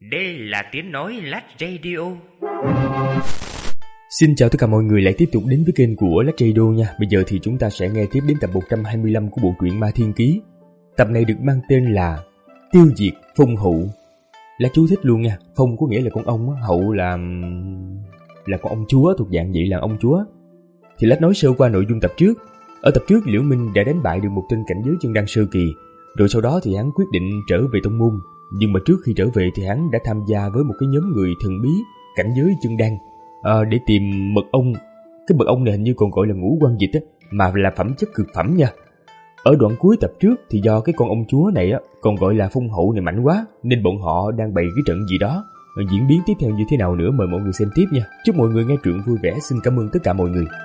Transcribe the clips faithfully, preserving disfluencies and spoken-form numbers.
Đây là tiếng nói Lách Radio. Xin chào tất cả mọi người lại tiếp tục đến với kênh của Lách Radio nha. Bây giờ thì chúng ta sẽ nghe tiếp đến tập một trăm hai mươi lăm của bộ truyện Ma Thiên Ký. Tập này được mang tên là Tiêu diệt Phong Hậu. Là chú thích luôn nha. Phong có nghĩa là con ong, hậu là là con ong chúa, thuộc dạng vậy là ong chúa. Thì Lách nói sơ qua nội dung tập trước. Ở tập trước Liễu Minh đã đánh bại được một tên cảnh giới chân đan sơ kỳ. Rồi sau đó thì hắn quyết định trở về tông môn. Nhưng mà trước khi trở về thì hắn đã tham gia với một cái nhóm người thần bí cảnh giới chân đan à, để tìm mật ong. Cái mật ong này hình như còn gọi là ngũ quan dịch á, mà là phẩm chất cực phẩm nha. Ở đoạn cuối tập trước thì do cái con ong chúa này á, còn gọi là Phong Hậu này mạnh quá, nên bọn họ đang bày cái trận gì đó. Diễn biến tiếp theo như thế nào nữa mời mọi người xem tiếp nha. Chúc mọi người nghe truyện vui vẻ. Xin cảm ơn tất cả mọi người.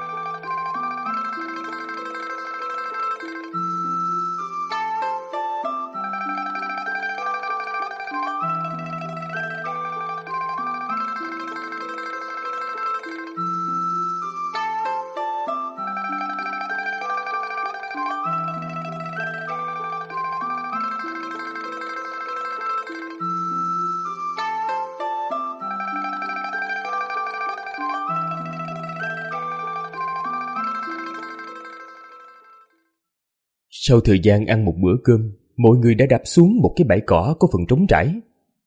Sau thời gian ăn một bữa cơm, mọi người đã đạp xuống một cái bãi cỏ có phần trống trải.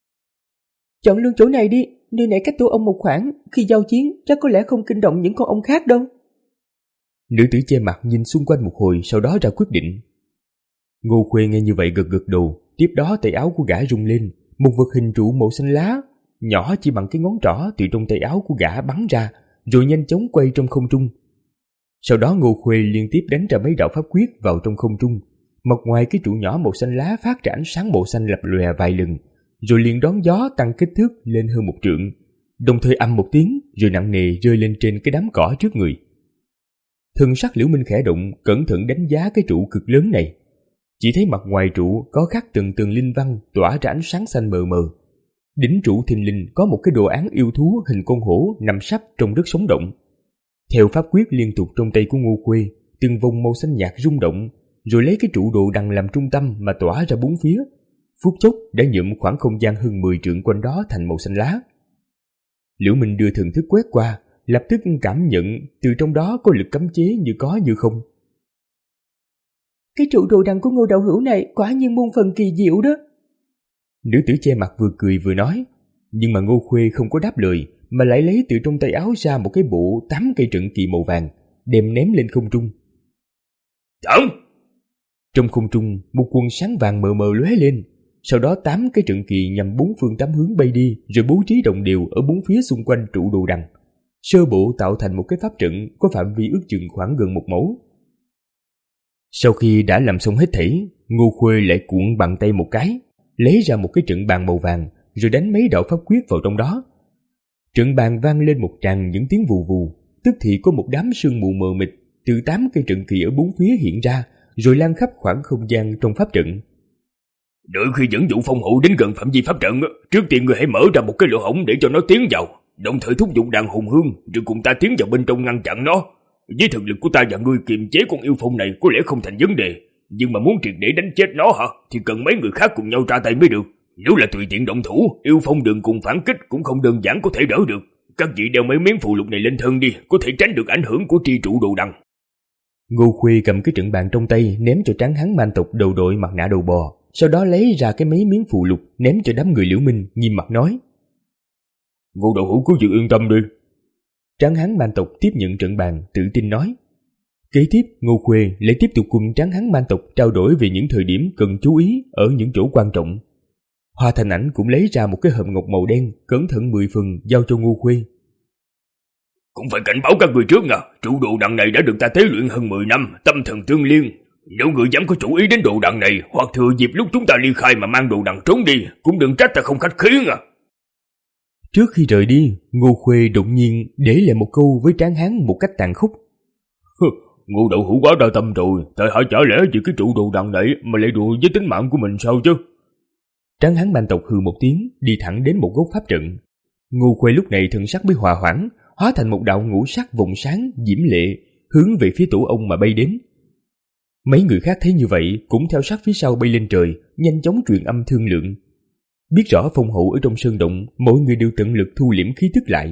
Chọn luôn chỗ này đi, nơi này cách tổ ong một khoảng, khi giao chiến chắc có lẽ không kinh động những con ong khác đâu. Nữ tử che mặt nhìn xung quanh một hồi, sau đó ra quyết định. Ngô Khuê nghe như vậy gật gật đầu, tiếp đó tay áo của gã rung lên, một vật hình trụ màu xanh lá, nhỏ chỉ bằng cái ngón trỏ từ trong tay áo của gã bắn ra, rồi nhanh chóng quay trong không trung. Sau đó Ngô Khuê liên tiếp đánh ra mấy đạo pháp quyết vào trong không trung. Mặt ngoài cái trụ nhỏ màu xanh lá phát ra ánh sáng màu xanh lập lòe vài lần, rồi liền đón gió tăng kích thước lên hơn một trượng, đồng thời ầm một tiếng rồi nặng nề rơi lên trên cái đám cỏ trước người. Thần sắc Liễu Minh khẽ động, cẩn thận đánh giá cái trụ cực lớn này. Chỉ thấy mặt ngoài trụ có khắc từng từng linh văn tỏa ra ánh sáng xanh mờ mờ. Đỉnh trụ thình lình có một cái đồ án yêu thú hình con hổ nằm sấp trong đất sống động. Theo pháp quyết liên tục trong tay của Ngô Khuê, từng vòng màu xanh nhạt rung động, rồi lấy cái trụ đồ đằng làm trung tâm mà tỏa ra bốn phía. Phút chốc đã nhuộm khoảng không gian hơn mười trượng quanh đó thành màu xanh lá. Liễu Minh đưa thần thức quét qua, lập tức cảm nhận từ trong đó có lực cấm chế như có như không. Cái trụ đồ đằng của Ngô đạo hữu này quả nhiên muôn phần kỳ diệu đó. Nữ tử che mặt vừa cười vừa nói, nhưng mà Ngô Khuê không có đáp lời, mà lại lấy từ trong tay áo ra một cái bộ tám cây trận kỳ màu vàng, đem ném lên không trung. Trận! Trong không trung, một quần sáng vàng mờ mờ lóe lên, sau đó tám cái trận kỳ nhằm bốn phương tám hướng bay đi, rồi bố trí đồng đều ở bốn phía xung quanh trụ đồ đằng. Sơ bộ tạo thành một cái pháp trận có phạm vi ước chừng khoảng gần một mẫu. Sau khi đã làm xong hết thảy, Ngô Khuê lại cuộn bằng tay một cái, lấy ra một cái trận bàn màu vàng, rồi đánh mấy đạo pháp quyết vào trong đó. Trận bàn vang lên một tràng những tiếng vù vù, tức thì có một đám sương mù mờ mịt từ tám cây trận kỳ ở bốn phía hiện ra, rồi lan khắp khoảng không gian trong pháp trận. Đợi khi dẫn dụ Phong Hậu đến gần phạm vi pháp trận, trước tiên người hãy mở ra một cái lỗ hổng để cho nó tiến vào, đồng thời thúc giục đàn hùng hương, rồi cùng ta tiến vào bên trong ngăn chặn nó. Với thực lực của ta và ngươi kiềm chế con yêu phong này có lẽ không thành vấn đề, nhưng mà muốn triệt để đánh chết nó hả, thì cần mấy người khác cùng nhau ra tay mới được. Nếu là tùy tiện động thủ, yêu phong đường cùng phản kích cũng không đơn giản có thể đỡ được. Các vị đeo mấy miếng phù lục này lên thân đi, có thể tránh được ảnh hưởng của tri trụ đồ đằng. Ngô Khuê cầm cái trận bàn trong tay ném cho tráng hán man tộc đầu đội mặt nạ đầu bò, sau đó lấy ra cái mấy miếng phù lục ném cho đám người Liễu Minh, nghiêm mặt nói: Ngô đạo hữu cứ việc yên tâm đi. Tráng hán man tộc tiếp nhận trận bàn, tự tin nói. Kế tiếp, Ngô Khuê lại tiếp tục cùng tráng hán man tộc trao đổi về những thời điểm cần chú ý ở những chỗ quan trọng. Hoa Thành Ảnh cũng lấy ra một cái hộp ngọc màu đen, cẩn thận mười phần giao cho Ngô Khuê. Cũng phải cảnh báo các người trước nha, trụ đồ đằng này đã được ta tế luyện hơn mười năm, tâm thần tương liên. Nếu người dám có chủ ý đến đồ đằng này, hoặc thừa dịp lúc chúng ta ly khai mà mang đồ đằng trốn đi, cũng đừng trách ta không khách khí nha. Trước khi rời đi, Ngô Khuê đột nhiên để lại một câu với tráng hán một cách tàn khốc. Ngô đạo hữu quá đa tâm rồi, tại hả chả lẽ vì cái trụ đồ đằng này mà lại đùa với tính mạng của mình sao chứ? Tráng hán man tộc hừ một tiếng, đi thẳng đến một góc pháp trận. Ngô Khuê lúc này thần sắc mới hòa hoãn, hóa thành một đạo ngũ sắc vòng sáng diễm lệ, hướng về phía tổ ông mà bay đến. Mấy người khác thấy như vậy cũng theo sát phía sau bay lên trời, nhanh chóng truyền âm thương lượng. Biết rõ phong hậu ở trong sơn động, mọi người đều tận lực thu liễm khí tức lại.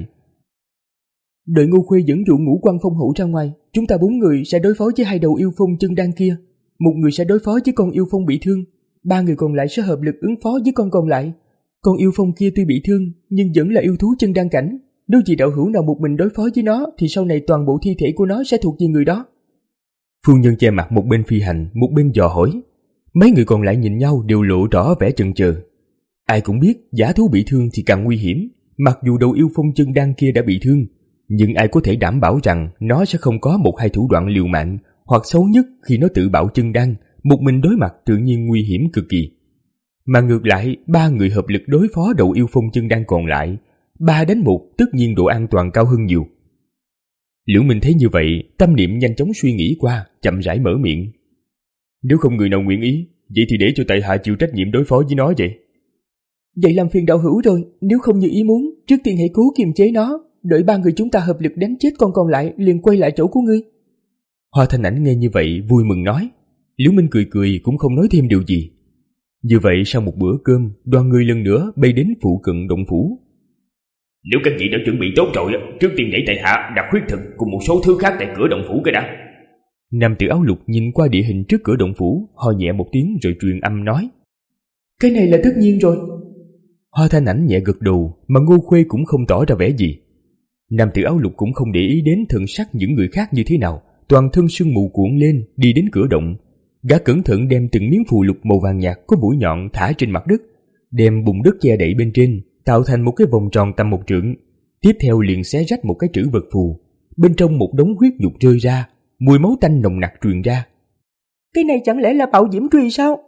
Đợi Ngô Khuê dẫn dụ Ngũ Quan phong hậu ra ngoài, chúng ta bốn người sẽ đối phó với hai đầu yêu phong chân đan kia. Một người sẽ đối phó với con yêu phong bị thương, ba người còn lại sẽ hợp lực ứng phó với con còn lại. Con yêu phong kia tuy bị thương, nhưng vẫn là yêu thú chân đan cảnh. Nếu vì đạo hữu nào một mình đối phó với nó, thì sau này toàn bộ thi thể của nó sẽ thuộc về người đó. Phu nhân che mặt một bên phi hành, một bên dò hỏi. Mấy người còn lại nhìn nhau đều lộ rõ vẻ chần chờ. Ai cũng biết dã thú bị thương thì càng nguy hiểm. Mặc dù đầu yêu phong chân đan kia đã bị thương, nhưng ai có thể đảm bảo rằng nó sẽ không có một hai thủ đoạn liều mạng, hoặc xấu nhất khi nó tự bạo chân đan, một mình đối mặt tự nhiên nguy hiểm cực kỳ. Mà ngược lại, ba người hợp lực đối phó đầu yêu phong chân đan còn lại, ba đánh một tất nhiên độ an toàn cao hơn nhiều. Liễu Minh thấy như vậy, tâm niệm nhanh chóng suy nghĩ qua, chậm rãi mở miệng. Nếu không người nào nguyện ý, vậy thì để cho tại hạ chịu trách nhiệm đối phó với nó vậy. Vậy làm phiền đạo hữu rồi, nếu không như ý muốn, trước tiên hãy cố kiềm chế nó, đợi ba người chúng ta hợp lực đánh chết con còn lại liền quay lại chỗ của ngươi. Hoa Thanh Ảnh nghe như vậy vui mừng nói. Liễu Minh cười cười cũng không nói thêm điều gì. Như vậy sau một bữa cơm, đoàn người lần nữa bay đến phụ cận động phủ. Nếu các vị đã chuẩn bị tốt rồi, trước tiên để tại hạ đặt huyết thực cùng một số thứ khác tại cửa động phủ cái đã. Nam tử áo lục nhìn qua địa hình trước cửa động phủ, ho nhẹ một tiếng rồi truyền âm nói. Cái này là tất nhiên rồi. Hoa Thanh Ảnh nhẹ gật đầu, mà Ngô Khuê cũng không tỏ ra vẻ gì. Nam tử áo lục cũng không để ý đến thần sắc những người khác như thế nào, toàn thân sương mù cuộn lên đi đến cửa động. Gã cẩn thận đem từng miếng phù lục màu vàng nhạt có mũi nhọn thả trên mặt đất, đem bùn đất che đậy bên trên, tạo thành một cái vòng tròn tầm một trượng. Tiếp theo liền xé rách một cái trữ vật phù, bên trong một đống huyết nhục rơi ra, mùi máu tanh nồng nặc truyền ra. Cái này chẳng lẽ là bạo diễm truy sao?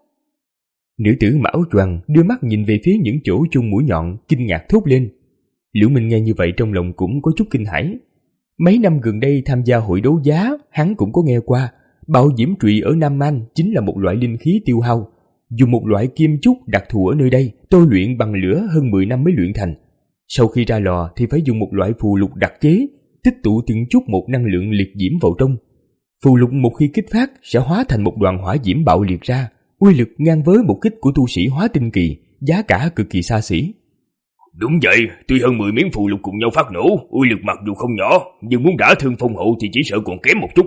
Nữ tử mặc áo choàng đưa mắt nhìn về phía những chỗ chung mũi nhọn, kinh ngạc thốt lên. Liễu Minh nghe như vậy trong lòng cũng có chút kinh hãi. Mấy năm gần đây tham gia hội đấu giá, hắn cũng có nghe qua, bạo diễm trụy ở Nam Man chính là một loại linh khí tiêu hao, dùng một loại kim trúc đặc thù ở nơi đây, tôi luyện bằng lửa hơn mười năm mới luyện thành. Sau khi ra lò thì phải dùng một loại phù lục đặc chế, tích tụ từng chút một năng lượng liệt diễm vào trong. Phù lục một khi kích phát sẽ hóa thành một đoàn hỏa diễm bạo liệt ra, uy lực ngang với một kích của tu sĩ hóa tinh kỳ, giá cả cực kỳ xa xỉ. Đúng vậy, tuy hơn mười miếng phù lục cùng nhau phát nổ, uy lực mặc dù không nhỏ, nhưng muốn đả thương phong hậu thì chỉ sợ còn kém một chút.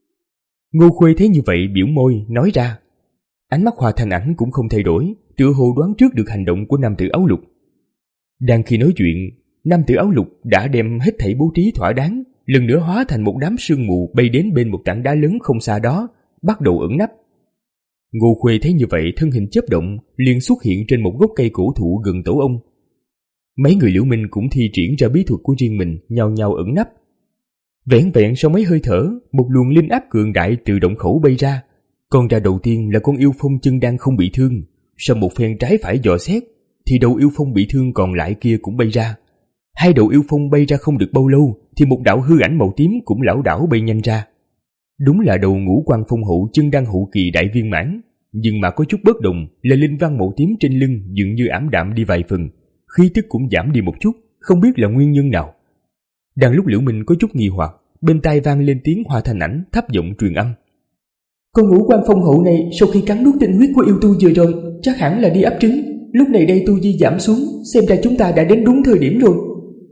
Ngô Khuê thấy như vậy biểu môi nói ra. Ánh mắt Hoa Thanh Ảnh cũng không thay đổi, tựa hồ đoán trước được hành động của nam tử áo lục. Đang khi nói chuyện, nam tử áo lục đã đem hết thảy bố trí thỏa đáng, lần nữa hóa thành một đám sương mù bay đến bên một tảng đá lớn không xa đó, bắt đầu ẩn nấp. Ngô Khuê thấy như vậy, thân hình chớp động, liền xuất hiện trên một gốc cây cổ thụ gần tổ ông. Mấy người Liễu Minh cũng thi triển ra bí thuật của riêng mình, nhao nhao ẩn nấp. Vẹn vẹn sau mấy hơi thở, một luồng linh áp cường đại từ động khẩu bay ra. Con ra đầu tiên là con yêu phong chân đang không bị thương. Sau một phen trái phải dò xét, thì đầu yêu phong bị thương còn lại kia cũng bay ra. Hai đầu yêu phong bay ra không được bao lâu, thì một đạo hư ảnh màu tím cũng lảo đảo bay nhanh ra. Đúng là đầu Ngũ Quan phong hậu chân đang hậu kỳ đại viên mãn, nhưng mà có chút bất đồng là linh văn màu tím trên lưng dường như ảm đạm đi vài phần, khí tức cũng giảm đi một chút, không biết là nguyên nhân nào. Đang lúc Liễu Minh có chút nghi hoặc, bên tai vang lên tiếng Hoa Thanh Ảnh thấp giọng truyền âm. Con Ngũ Quan phong hậu này sau khi cắn nuốt tinh huyết của yêu tu vừa rồi, chắc hẳn là đi ấp trứng. Lúc này đây tu vi giảm xuống, xem ra chúng ta đã đến đúng thời điểm rồi.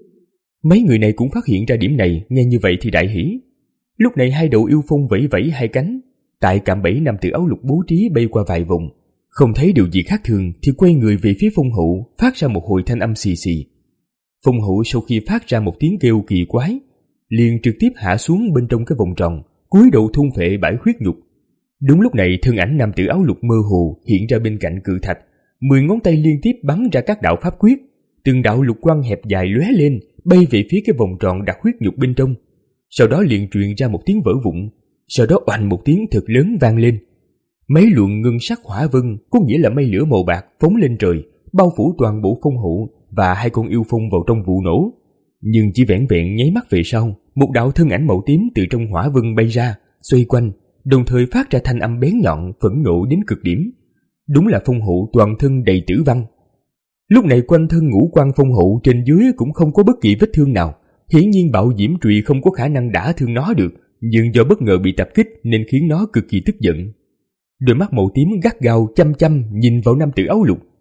Mấy người này cũng phát hiện ra điểm này, nghe như vậy thì đại hỉ. Lúc này hai đầu yêu phong vẫy vẫy hai cánh, tại cạm bẫy nam tử áo lục bố trí bay qua vài vòng, không thấy điều gì khác thường thì quay người về phía phong hậu, phát ra một hồi thanh âm xì xì. Phong hậu sau khi phát ra một tiếng kêu kỳ quái, liền trực tiếp hạ xuống bên trong cái vòng tròn, cúi đầu thôn phệ bãi huyết nhục. Đúng lúc này thân ảnh nam tử áo lục mơ hồ hiện ra bên cạnh cự thạch, mười ngón tay liên tiếp bắn ra các đạo pháp quyết, từng đạo lục quang hẹp dài lóe lên, bay về phía cái vòng tròn đặt huyết nhục bên trong. Sau đó liền truyền ra một tiếng vỡ vụn, sau đó oanh một tiếng thật lớn vang lên. Mấy luồng ngân sắc hỏa vân, có nghĩa là mây lửa màu bạc phóng lên trời, bao phủ toàn bộ phong hậu và hai con yêu phong vào trong vụ nổ. Nhưng chỉ vẻn vẹn nháy mắt về sau, một đạo thân ảnh màu tím từ trong hỏa vân bay ra, xoay quanh, đồng thời phát ra thanh âm bén nhọn, phẫn nộ đến cực điểm. Đúng là phong hậu toàn thân đầy tử văn. Lúc này quanh thân Ngũ Quan phong hậu trên dưới cũng không có bất kỳ vết thương nào, hiển nhiên bạo diễm trụy không có khả năng đả thương nó được, nhưng do bất ngờ bị tập kích nên khiến nó cực kỳ tức giận. Đôi mắt màu tím gắt gao chăm chăm nhìn vào nam tử áo lục,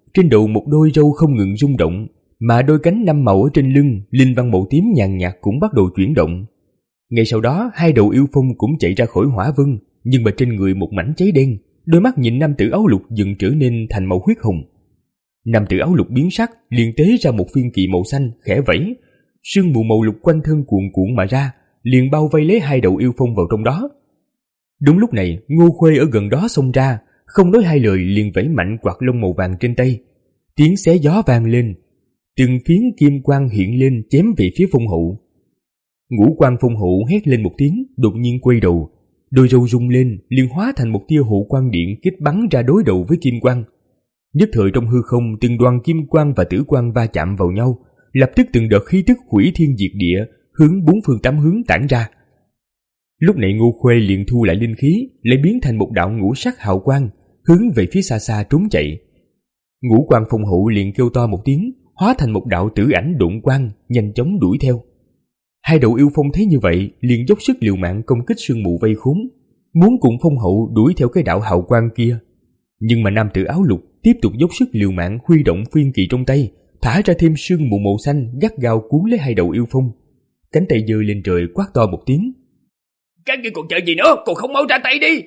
trên đầu một đôi râu không ngừng rung động, mà đôi cánh năm màu ở trên lưng, linh văn màu tím nhàn nhạt cũng bắt đầu chuyển động. Ngay sau đó, hai đầu yêu phong cũng chạy ra khỏi hỏa vân, nhưng mà trên người một mảnh cháy đen, đôi mắt nhìn nam tử áo lục dần trở nên thành màu huyết hồng. Nam tử áo lục biến sắc, liền tế ra một phiên kỳ màu xanh, khẽ vẫy, sương mù màu lục quanh thân cuồn cuộn mà ra, liền bao vây lấy hai đầu yêu phong vào trong đó. Đúng lúc này, Ngô Khuê ở gần đó xông ra, không nói hai lời liền vẫy mạnh quạt lông màu vàng trên tay. Tiếng xé gió vang lên, từng phiến kim quang hiện lên chém về phía phong hậu. Ngũ Quan phong hậu hét lên một tiếng, đột nhiên quay đầu, đôi râu rung lên, liền hóa thành một tia hộ quang điện kích bắn ra đối đầu với kim quang. Nhất thời trong hư không, từng đoàn kim quang và tử quang va chạm vào nhau, lập tức từng đợt khí tức hủy thiên diệt địa hướng bốn phương tám hướng tản ra. Lúc này Ngô Khuê liền thu lại linh khí, lại biến thành một đạo ngũ sắc hào quang, hướng về phía xa xa trốn chạy. Ngũ Quan phong hậu liền kêu to một tiếng, hóa thành một đạo tử ảnh độn quang, nhanh chóng đuổi theo. Hai đầu yêu phong thấy như vậy, liền dốc sức liều mạng công kích sương mù vây khốn, muốn cùng phong hậu đuổi theo cái đạo hào quang kia. Nhưng mà nam tử áo lục tiếp tục dốc sức liều mạng, huy động phiên kỳ trong tay, thả ra thêm sương mù màu xanh gắt gao cuốn lấy hai đầu yêu phong. Cánh tay giơ lên trời quát to một tiếng: "Các ngươi còn chờ gì nữa, còn không mau ra tay đi!"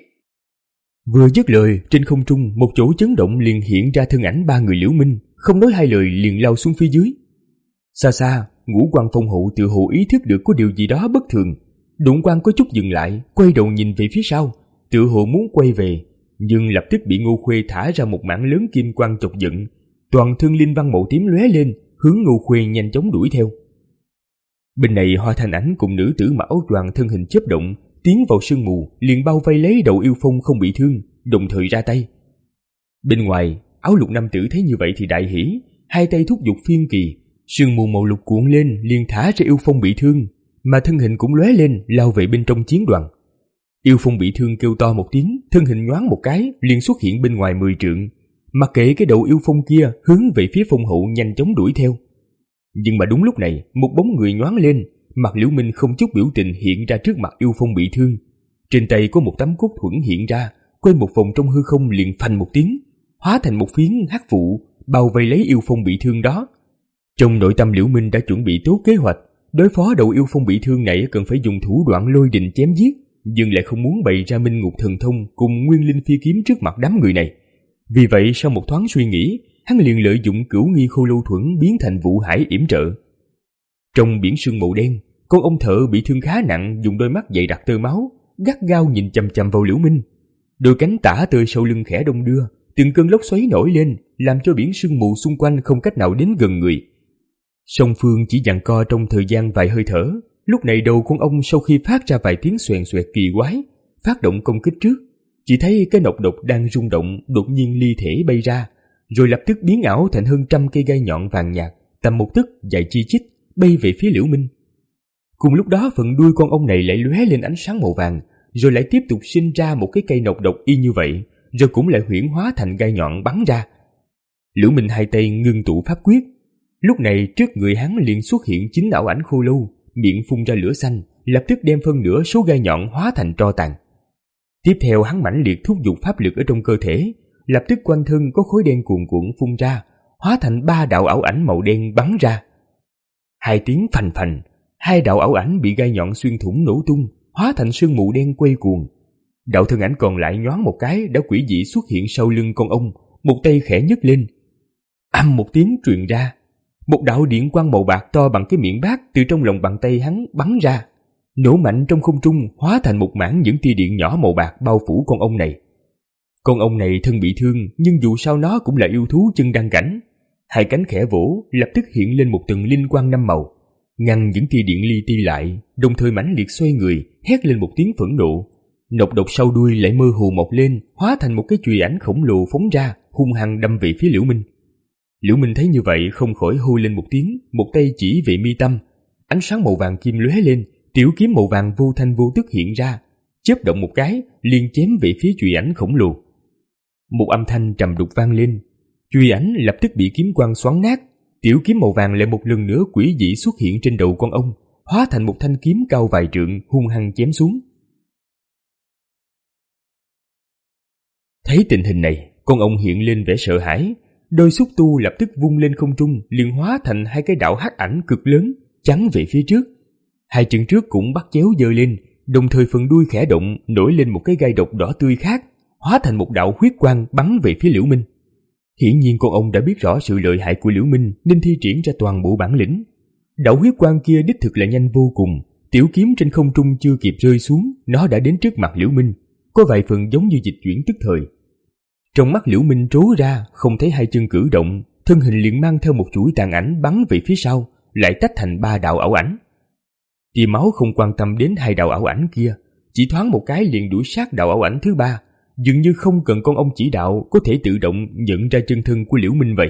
Vừa dứt lời, trên không trung một chỗ chấn động liền hiện ra thân ảnh ba người Liễu Minh, không nói hai lời liền lao xuống phía dưới. Xa xa, Ngũ Quan phong hậu tự hồ ý thức được có điều gì đó bất thường, đụng quang có chút dừng lại, quay đầu nhìn về phía sau, tự hồ muốn quay về, nhưng lập tức bị Ngô Khuê thả ra một mảng lớn kim quang chọc giận, toàn thân linh văn màu tím lóe lên, hướng Ngô Khuê nhanh chóng đuổi theo. Bên này Hoa Thanh Ảnh cùng nữ tử mặc áo choàng thân hình chớp động, tiến vào sương mù, liền bao vây lấy đầu yêu phong không bị thương, đồng thời ra tay. Bên ngoài, áo lục nam tử thấy như vậy thì đại hỉ, hai tay thúc giục phiên kỳ, sương mù màu lục cuộn lên, liền thả ra yêu phong bị thương, mà thân hình cũng lóe lên lao về bên trong chiến đoàn. Yêu phong bị thương kêu to một tiếng, thân hình nhoáng một cái, liền xuất hiện bên ngoài mười trượng, mặc kệ cái đầu yêu phong kia hướng về phía phong hậu nhanh chóng đuổi theo. Nhưng mà đúng lúc này, một bóng người nhoáng lên, mặt Liễu Minh không chút biểu tình hiện ra trước mặt yêu phong bị thương. Trên tay có một tấm cốt thuẫn hiện ra, quay một vòng trong hư không liền phanh một tiếng, hóa thành một phiến hắc vụ, bao vây lấy yêu phong bị thương đó. Trong nội tâm Liễu Minh đã chuẩn bị tốt kế hoạch, đối phó đầu yêu phong bị thương này cần phải dùng thủ đoạn lôi đình chém giết, nhưng lại không muốn bày ra Minh Ngục Thần Thông cùng Nguyên Linh Phi Kiếm trước mặt đám người này. Vì vậy sau một thoáng suy nghĩ, hắn liền lợi dụng Cửu Nghi Khô Lâu Thuẫn biến thành vụ hải yểm trợ. Trong biển sương màu đen, con ông thợ bị thương khá nặng dùng đôi mắt dày đặc tơ máu, gắt gao nhìn chằm chằm vào Liễu Minh. Đôi cánh tả tơi sau lưng khẽ đông đưa, từng cơn lốc xoáy nổi lên, làm cho biển sương mù xung quanh không cách nào đến gần người. Song phương chỉ giằng co trong thời gian vài hơi thở. Lúc này đầu con ông sau khi phát ra vài tiếng xoèn xoẹt kỳ quái, phát động công kích trước. Chỉ thấy cái nọc độc đang rung động đột nhiên ly thể bay ra, rồi lập tức biến ảo thành hơn trăm cây gai nhọn vàng nhạt, tầm một tấc dài chi chít, bay về phía Liễu Minh. Cùng lúc đó phần đuôi con ông này lại lóe lên ánh sáng màu vàng, rồi lại tiếp tục sinh ra một cái cây nọc độc y như vậy, rồi cũng lại huyễn hóa thành gai nhọn bắn ra. Liễu Minh hai tay ngưng tụ pháp quyết. Lúc này trước người hắn liền xuất hiện chính ảo ảnh khô lâu, miệng phun ra lửa xanh, lập tức đem phân nửa số gai nhọn hóa thành tro tàn. Tiếp theo hắn mãnh liệt thúc giục pháp lực ở trong cơ thể, lập tức quanh thân có khối đen cuồn cuộn phun ra, hóa thành ba đạo ảo ảnh màu đen bắn ra. Hai tiếng phành phành, hai đạo ảo ảnh bị gai nhọn xuyên thủng nổ tung, hóa thành sương mù đen quay cuồng. Đạo thân ảnh còn lại nhoáng một cái đã quỷ dị xuất hiện sau lưng con ông, một tay khẽ nhấc lên. Ầm một tiếng truyền ra, một đạo điện quang màu bạc to bằng cái miệng bát từ trong lòng bàn tay hắn bắn ra, nổ mạnh trong không trung, hóa thành một mảng những tia điện nhỏ màu bạc bao phủ con ông này. Con ông này thân bị thương, nhưng dù sao nó cũng là yêu thú chân đăng cảnh. Hai cánh khẽ vỗ, lập tức hiện lên một tầng linh quang năm màu, ngăn những tia điện li ti lại, đồng thời mãnh liệt xoay người, hét lên một tiếng phẫn nộ. Nọc độc sau đuôi lại mơ hồ mọc lên, hóa thành một cái chùy ảnh khổng lồ phóng ra, hung hăng đâm về phía Liễu Minh. Liễu Minh thấy như vậy không khỏi hô lên một tiếng, một tay chỉ về mi tâm. Ánh sáng màu vàng kim lóe lên, tiểu kiếm màu vàng vô thanh vô tức hiện ra, chớp động một cái, liền chém về phía chùy ảnh khổng lồ. Một âm thanh trầm đục vang lên, chùy ảnh lập tức bị kiếm quang xoắn nát. Tiểu kiếm màu vàng lại một lần nữa quỷ dị xuất hiện trên đầu con ông, hóa thành một thanh kiếm cao vài trượng, hung hăng chém xuống. Thấy tình hình này, con ông hiện lên vẻ sợ hãi, đôi xúc tu lập tức vung lên không trung, liền hóa thành hai cái đạo hắc ảnh cực lớn chắn về phía trước. Hai chân trước cũng bắt chéo giơ lên, đồng thời phần đuôi khẽ động, nổi lên một cái gai độc đỏ tươi khác, hóa thành một đạo huyết quang bắn về phía Liễu Minh. Hiển nhiên con ông đã biết rõ sự lợi hại của Liễu Minh nên thi triển ra toàn bộ bản lĩnh. Đạo huyết quang kia đích thực là nhanh vô cùng, tiểu kiếm trên không trung chưa kịp rơi xuống, nó đã đến trước mặt Liễu Minh, có vài phần giống như dịch chuyển tức thời. Trong mắt Liễu Minh trố ra, không thấy hai chân cử động, thân hình liền mang theo một chuỗi tàn ảnh bắn về phía sau, lại tách thành ba đạo ảo ảnh. Tia máu không quan tâm đến hai đạo ảo ảnh kia, chỉ thoáng một cái liền đuổi sát đạo ảo ảnh thứ ba, dường như không cần con ông chỉ đạo có thể tự động nhận ra chân thân của Liễu Minh vậy.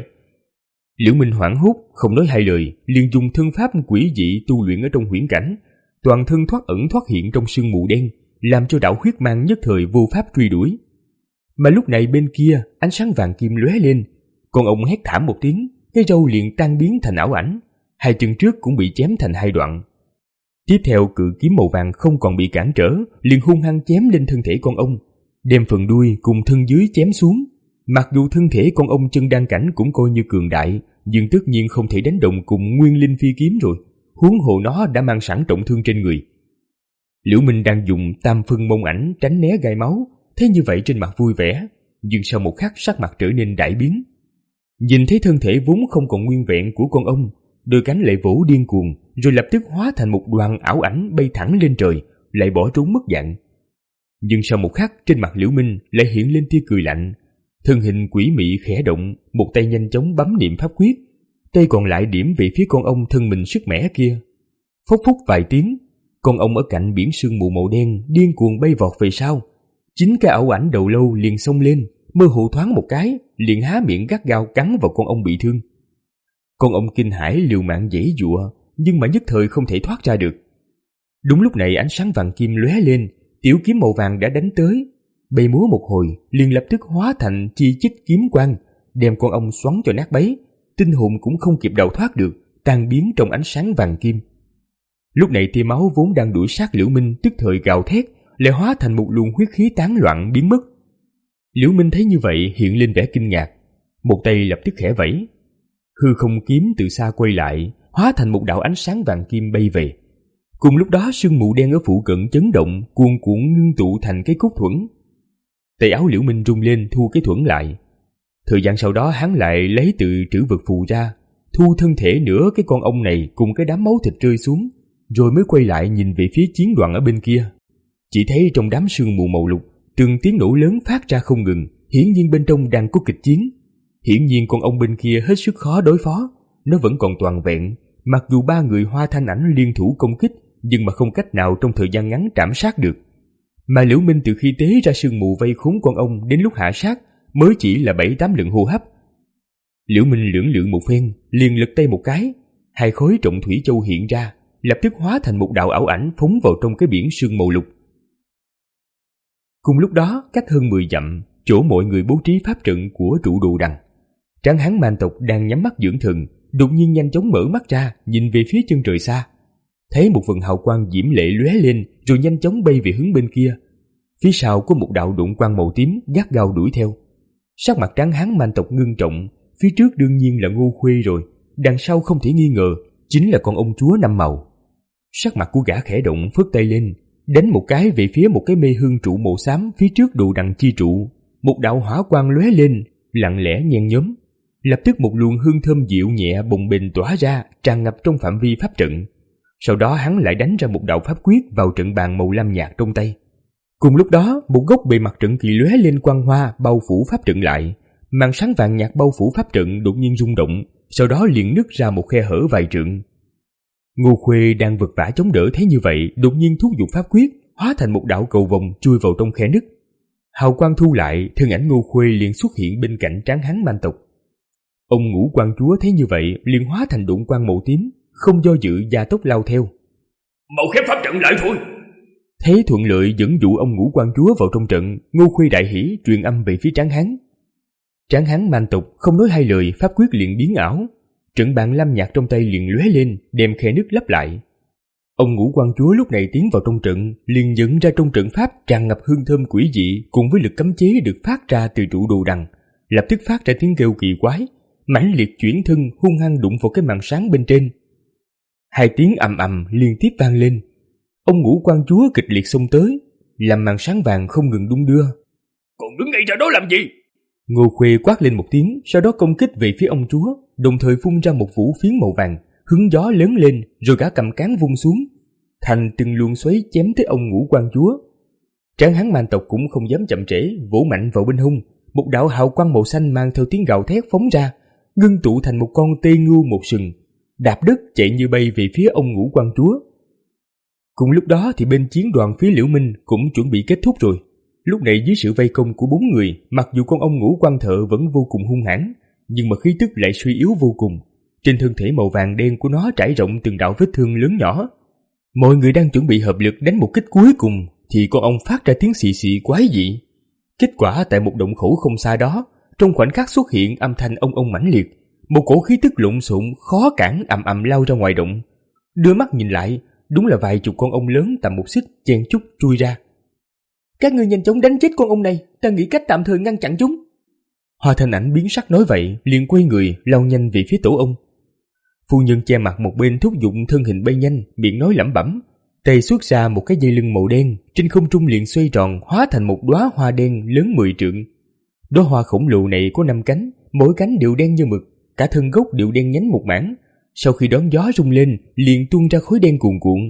Liễu Minh hoảng hốt, không nói hai lời, liền dùng thân pháp quỷ dị tu luyện ở trong huyễn cảnh, toàn thân thoát ẩn thoát hiện trong sương mù đen, làm cho đạo huyết mang nhất thời vô pháp truy đuổi. Mà lúc này bên kia, ánh sáng vàng kim lóe lên, con ông hét thảm một tiếng, cái râu liền tan biến thành ảo ảnh, hai chân trước cũng bị chém thành hai đoạn. Tiếp theo cự kiếm màu vàng không còn bị cản trở, liền hung hăng chém lên thân thể con ông, đem phần đuôi cùng thân dưới chém xuống. Mặc dù thân thể con ông chân đan cảnh cũng coi như cường đại, nhưng tất nhiên không thể đánh đồng cùng nguyên linh phi kiếm rồi, huống hồ nó đã mang sẵn trọng thương trên người. Liễu Minh đang dùng tam phân mông ảnh tránh né gai máu, thấy như vậy trên mặt vui vẻ, nhưng sau một khắc sắc mặt trở nên đại biến. Nhìn thấy thân thể vốn không còn nguyên vẹn của con ông, đôi cánh lại vỗ điên cuồng, rồi lập tức hóa thành một đoàn ảo ảnh bay thẳng lên trời, lại bỏ trốn mất dạng. Nhưng sau một khắc trên mặt Liễu Minh lại hiện lên tia cười lạnh, thân hình quỷ mị khẽ động, một tay nhanh chóng bấm niệm pháp quyết, tay còn lại điểm về phía con ông thân mình sức mẻ kia. Phốc phốc vài tiếng, con ông ở cạnh biển sương mù màu đen điên cuồng bay vọt về sau. Chính cái ảo ảnh đầu lâu liền xông lên, mơ hồ thoáng một cái, liền há miệng gắt gao cắn vào con ông bị thương. Con ông kinh hãi liều mạng giãy giụa, nhưng mà nhất thời không thể thoát ra được. Đúng lúc này ánh sáng vàng kim lóe lên, tiểu kiếm màu vàng đã đánh tới, bay múa một hồi, liền lập tức hóa thành chi chít kiếm quang, đem con ông xoắn cho nát bấy, tinh hồn cũng không kịp đào thoát được, tan biến trong ánh sáng vàng kim. Lúc này tia máu vốn đang đuổi sát Liễu Minh tức thời gào thét, lại hóa thành một luồng huyết khí tán loạn biến mất. Liễu Minh thấy như vậy hiện lên vẻ kinh ngạc, một tay lập tức khẽ vẫy, hư không kiếm từ xa quay lại, hóa thành một đạo ánh sáng vàng kim bay về. Cùng lúc đó sương mù đen ở phụ cận chấn động, cuồn cuộn ngưng tụ thành cái cốt thuẫn. Tay áo Liễu Minh rung lên thu cái thuẫn lại. Thời gian sau đó hắn lại lấy từ trữ vật phù ra, thu thân thể nửa cái con ông này cùng cái đám máu thịt rơi xuống, rồi mới quay lại nhìn về phía chiến đoàn ở bên kia. Chỉ thấy trong đám sương mù màu lục, từng tiếng nổ lớn phát ra không ngừng, hiển nhiên bên trong đang có kịch chiến. Hiển nhiên con ông bên kia hết sức khó đối phó, nó vẫn còn toàn vẹn, mặc dù ba người Hoa Thanh Ảnh liên thủ công kích, nhưng mà không cách nào trong thời gian ngắn trảm sát được. Mà Liễu Minh từ khi tế ra sương mù vây khốn con ông đến lúc hạ sát mới chỉ là bảy tám lần hô hấp. Liễu Minh lưỡng lự một phen, liền lật tay một cái, hai khối trọng thủy châu hiện ra, lập tức hóa thành một đạo ảo ảnh phóng vào trong cái biển sương màu lục. Cùng lúc đó, cách hơn mười dặm, chỗ mọi người bố trí pháp trận của trụ đồ đằng, Tráng hán man tộc đang nhắm mắt dưỡng thần, đột nhiên nhanh chóng mở mắt ra, nhìn về phía chân trời xa, thấy một vầng hào quang diễm lệ lóe lên, rồi nhanh chóng bay về hướng bên kia. Phía sau có một đạo độn quang màu tím gắt gao đuổi theo. Sắc mặt tráng hán man tộc ngưng trọng, phía trước đương nhiên là Ngô Khuê rồi, đằng sau không thể nghi ngờ chính là con ông chúa năm màu. Sắc mặt của gã khẽ động, phất tay lên, đánh một cái về phía một cái mê hương trụ màu xám phía trước đồ đằng chi trụ. Một đạo hỏa quang lóe lên, lặng lẽ nhen nhóm. Lập tức một luồng hương thơm dịu nhẹ bồng bềnh tỏa ra, tràn ngập trong phạm vi pháp trận. Sau đó hắn lại đánh ra một đạo pháp quyết vào trận bàn màu lam nhạt trong tay. Cùng lúc đó, một góc bề mặt trận kỳ lóe lên quang hoa bao phủ pháp trận lại. Màn sáng vàng nhạt bao phủ pháp trận đột nhiên rung động, sau đó liền nứt ra một khe hở vài trượng. Ngô Khuê đang vật vã chống đỡ thấy như vậy, đột nhiên thúc giục pháp quyết, hóa thành một đạo cầu vồng chui vào trong khe nứt. Hào quang thu lại, thân ảnh Ngô Khuê liền xuất hiện bên cạnh tráng hán man tộc. Ông Ngũ Quan Chúa thấy như vậy, liền hóa thành độn quang màu tím, không do dự gia tốc lao theo. Mau khép pháp trận lại thôi. Thế thuận lợi dẫn dụ ông Ngũ Quan Chúa vào trong trận, Ngô Khuê đại hỉ truyền âm về phía tráng hán. Tráng hán man tộc không nói hai lời, pháp quyết liền biến ảo, trận bàn lam nhạt trong tay liền lóe lên, đem khe nứt lấp lại. Ông Ngũ Quan Chúa lúc này tiến vào trong trận, liền nhận ra trong trận pháp tràn ngập hương thơm quỷ dị cùng với lực cấm chế được phát ra từ trụ đồ đằng, lập tức phát ra tiếng kêu kỳ quái, mãnh liệt chuyển thân hung hăng đụng vào cái màn sáng bên trên. Hai tiếng ầm ầm liên tiếp vang lên. Ông Ngũ Quan Chúa kịch liệt xông tới, làm màn sáng vàng không ngừng đung đưa. Còn đứng ngay ra đó làm gì? Ngô Khuê quát lên một tiếng, sau đó công kích về phía ông chúa, đồng thời phun ra một vũ phiến màu vàng, hướng gió lớn lên, rồi gã cầm cán vung xuống, thành từng luồng xoáy chém tới ông Ngũ Quan Chúa. Tráng hán man tộc cũng không dám chậm trễ, vỗ mạnh vào bên hông, một đạo hào quang màu xanh mang theo tiếng gào thét phóng ra, ngưng tụ thành một con tê ngưu một sừng, đạp đất chạy như bay về phía ông Ngũ Quan Chúa. Cùng lúc đó thì bên chiến đoàn phía Liễu Minh cũng chuẩn bị kết thúc rồi. Lúc này dưới sự vây công của bốn người, mặc dù con ông Ngũ Quan Thợ vẫn vô cùng hung hãn, nhưng mà khí tức lại suy yếu vô cùng. Trên thân thể màu vàng đen của nó trải rộng từng đạo vết thương lớn nhỏ. Mọi người đang chuẩn bị hợp lực đánh một kích cuối cùng thì con ông phát ra tiếng xì xì quái dị. Kết quả tại một động khẩu không xa đó, trong khoảnh khắc xuất hiện âm thanh ông ông mãnh liệt, một cổ khí tức lộn xộn khó cản ầm ầm lao ra ngoài động. Đưa mắt nhìn lại, đúng là vài chục con ông lớn tầm một xích chen chúc chui ra. Các ngươi nhanh chóng đánh chết con ông này, ta nghĩ cách tạm thời ngăn chặn chúng. Hoa Thanh Ảnh biến sắc nói vậy, liền quay người lao nhanh về phía tổ ông. Phu nhân che mặt một bên thúc giục thân hình bay nhanh, miệng nói lẩm bẩm, tay xuất ra một cái dây lưng màu đen, trên không trung liền xoay tròn hóa thành một đóa hoa đen lớn mười trượng. Đóa hoa khổng lồ này có năm cánh, mỗi cánh đều đen như mực, cả thân gốc đều đen nhánh một mảng. Sau khi đón gió rung lên, liền tuôn ra khói đen cuồn cuộn.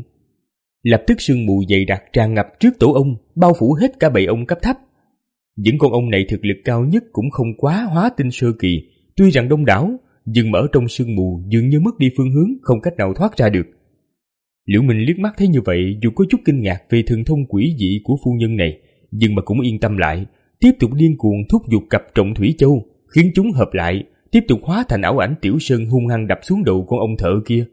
Lập tức sương mù dày đặc tràn ngập trước tổ ông, bao phủ hết cả bầy ông cấp thấp. Những con ông này thực lực cao nhất cũng không quá hóa tinh sơ kỳ, tuy rằng đông đảo, nhưng mà ở trong sương mù dường như mất đi phương hướng, không cách nào thoát ra được. Liễu Minh liếc mắt thấy như vậy, dù có chút kinh ngạc về thần thông quỷ dị của phu nhân này, nhưng mà cũng yên tâm lại, tiếp tục điên cuồng thúc giục cặp trọng thủy châu, khiến chúng hợp lại, tiếp tục hóa thành ảo ảnh Tiểu Sơn hung hăng đập xuống đầu con ông thợ kia.